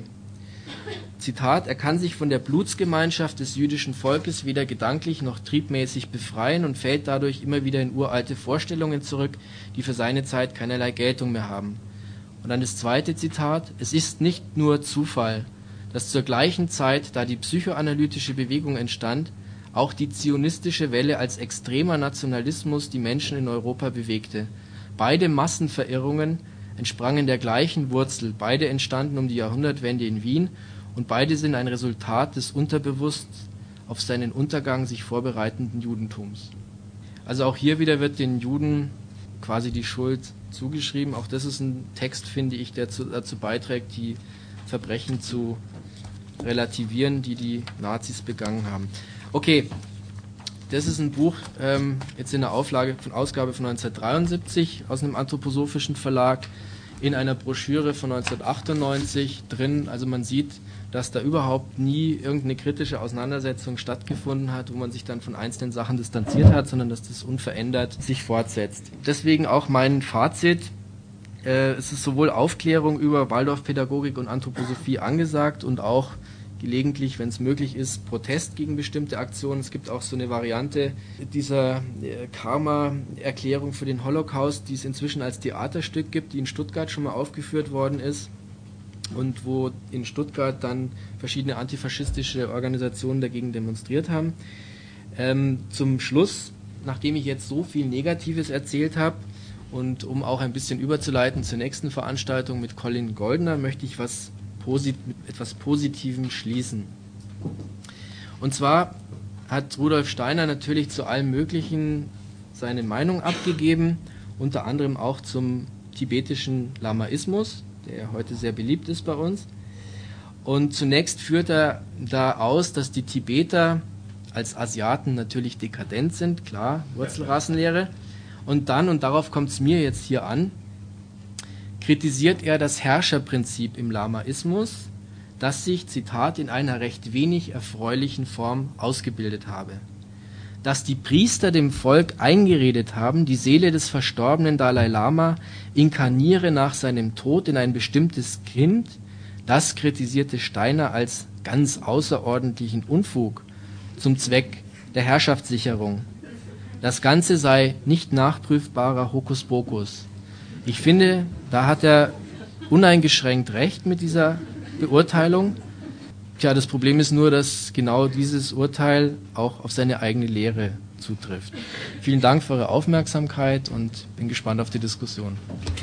Speaker 1: Zitat, er kann sich von der Blutsgemeinschaft des jüdischen Volkes weder gedanklich noch triebmäßig befreien und fällt dadurch immer wieder in uralte Vorstellungen zurück, die für seine Zeit keinerlei Geltung mehr haben. Und dann das zweite Zitat, es ist nicht nur Zufall, dass zur gleichen Zeit, da die psychoanalytische Bewegung entstand, auch die zionistische Welle als extremer Nationalismus die Menschen in Europa bewegte. Beide Massenverirrungen entsprangen der gleichen Wurzel, beide entstanden um die Jahrhundertwende in Wien und beide sind ein Resultat des unterbewusst auf seinen Untergang sich vorbereitenden Judentums. Also auch hier wieder wird den Juden quasi die Schuld zugeschrieben. Auch das ist ein Text, finde ich, der zu, dazu beiträgt, die Verbrechen zu relativieren, die die Nazis begangen haben. Okay, das ist ein Buch, ähm, jetzt in der Auflage von Ausgabe von neunzehnhundertdreiundsiebzig aus einem anthroposophischen Verlag, in einer Broschüre von neunzehnhundertachtundneunzig drin. Also man sieht, dass da überhaupt nie irgendeine kritische Auseinandersetzung stattgefunden hat, wo man sich dann von einzelnen Sachen distanziert hat, sondern dass das unverändert sich fortsetzt. Deswegen auch mein Fazit. Äh, es ist sowohl Aufklärung über Waldorfpädagogik und Anthroposophie angesagt und auch gelegentlich, wenn es möglich ist, Protest gegen bestimmte Aktionen. Es gibt auch so eine Variante dieser äh, Karma-Erklärung für den Holocaust, die es inzwischen als Theaterstück gibt, die in Stuttgart schon mal aufgeführt worden ist und wo in Stuttgart dann verschiedene antifaschistische Organisationen dagegen demonstriert haben. Ähm, zum Schluss, nachdem ich jetzt so viel Negatives erzählt habe und um auch ein bisschen überzuleiten zur nächsten Veranstaltung mit Colin Goldner, möchte ich was mit etwas Positivem schließen. Und zwar hat Rudolf Steiner natürlich zu allem Möglichen seine Meinung abgegeben, unter anderem auch zum tibetischen Lamaismus, der heute sehr beliebt ist bei uns. Und zunächst führt er da aus, dass die Tibeter als Asiaten natürlich dekadent sind, klar, Wurzelrassenlehre. Und dann, und darauf kommt es mir jetzt hier an, kritisiert er das Herrscherprinzip im Lamaismus, das sich, Zitat, in einer recht wenig erfreulichen Form ausgebildet habe. dass die Priester dem Volk eingeredet haben, die Seele des verstorbenen Dalai Lama inkarniere nach seinem Tod in ein bestimmtes Kind, das kritisierte Steiner als ganz außerordentlichen Unfug zum Zweck der Herrschaftssicherung. Das Ganze sei nicht nachprüfbarer Hokuspokus. Ich finde, da hat er uneingeschränkt recht mit dieser Beurteilung. Tja, das Problem ist nur, dass genau dieses Urteil auch auf seine eigene Lehre zutrifft. Vielen Dank für eure Aufmerksamkeit und bin gespannt auf die Diskussion.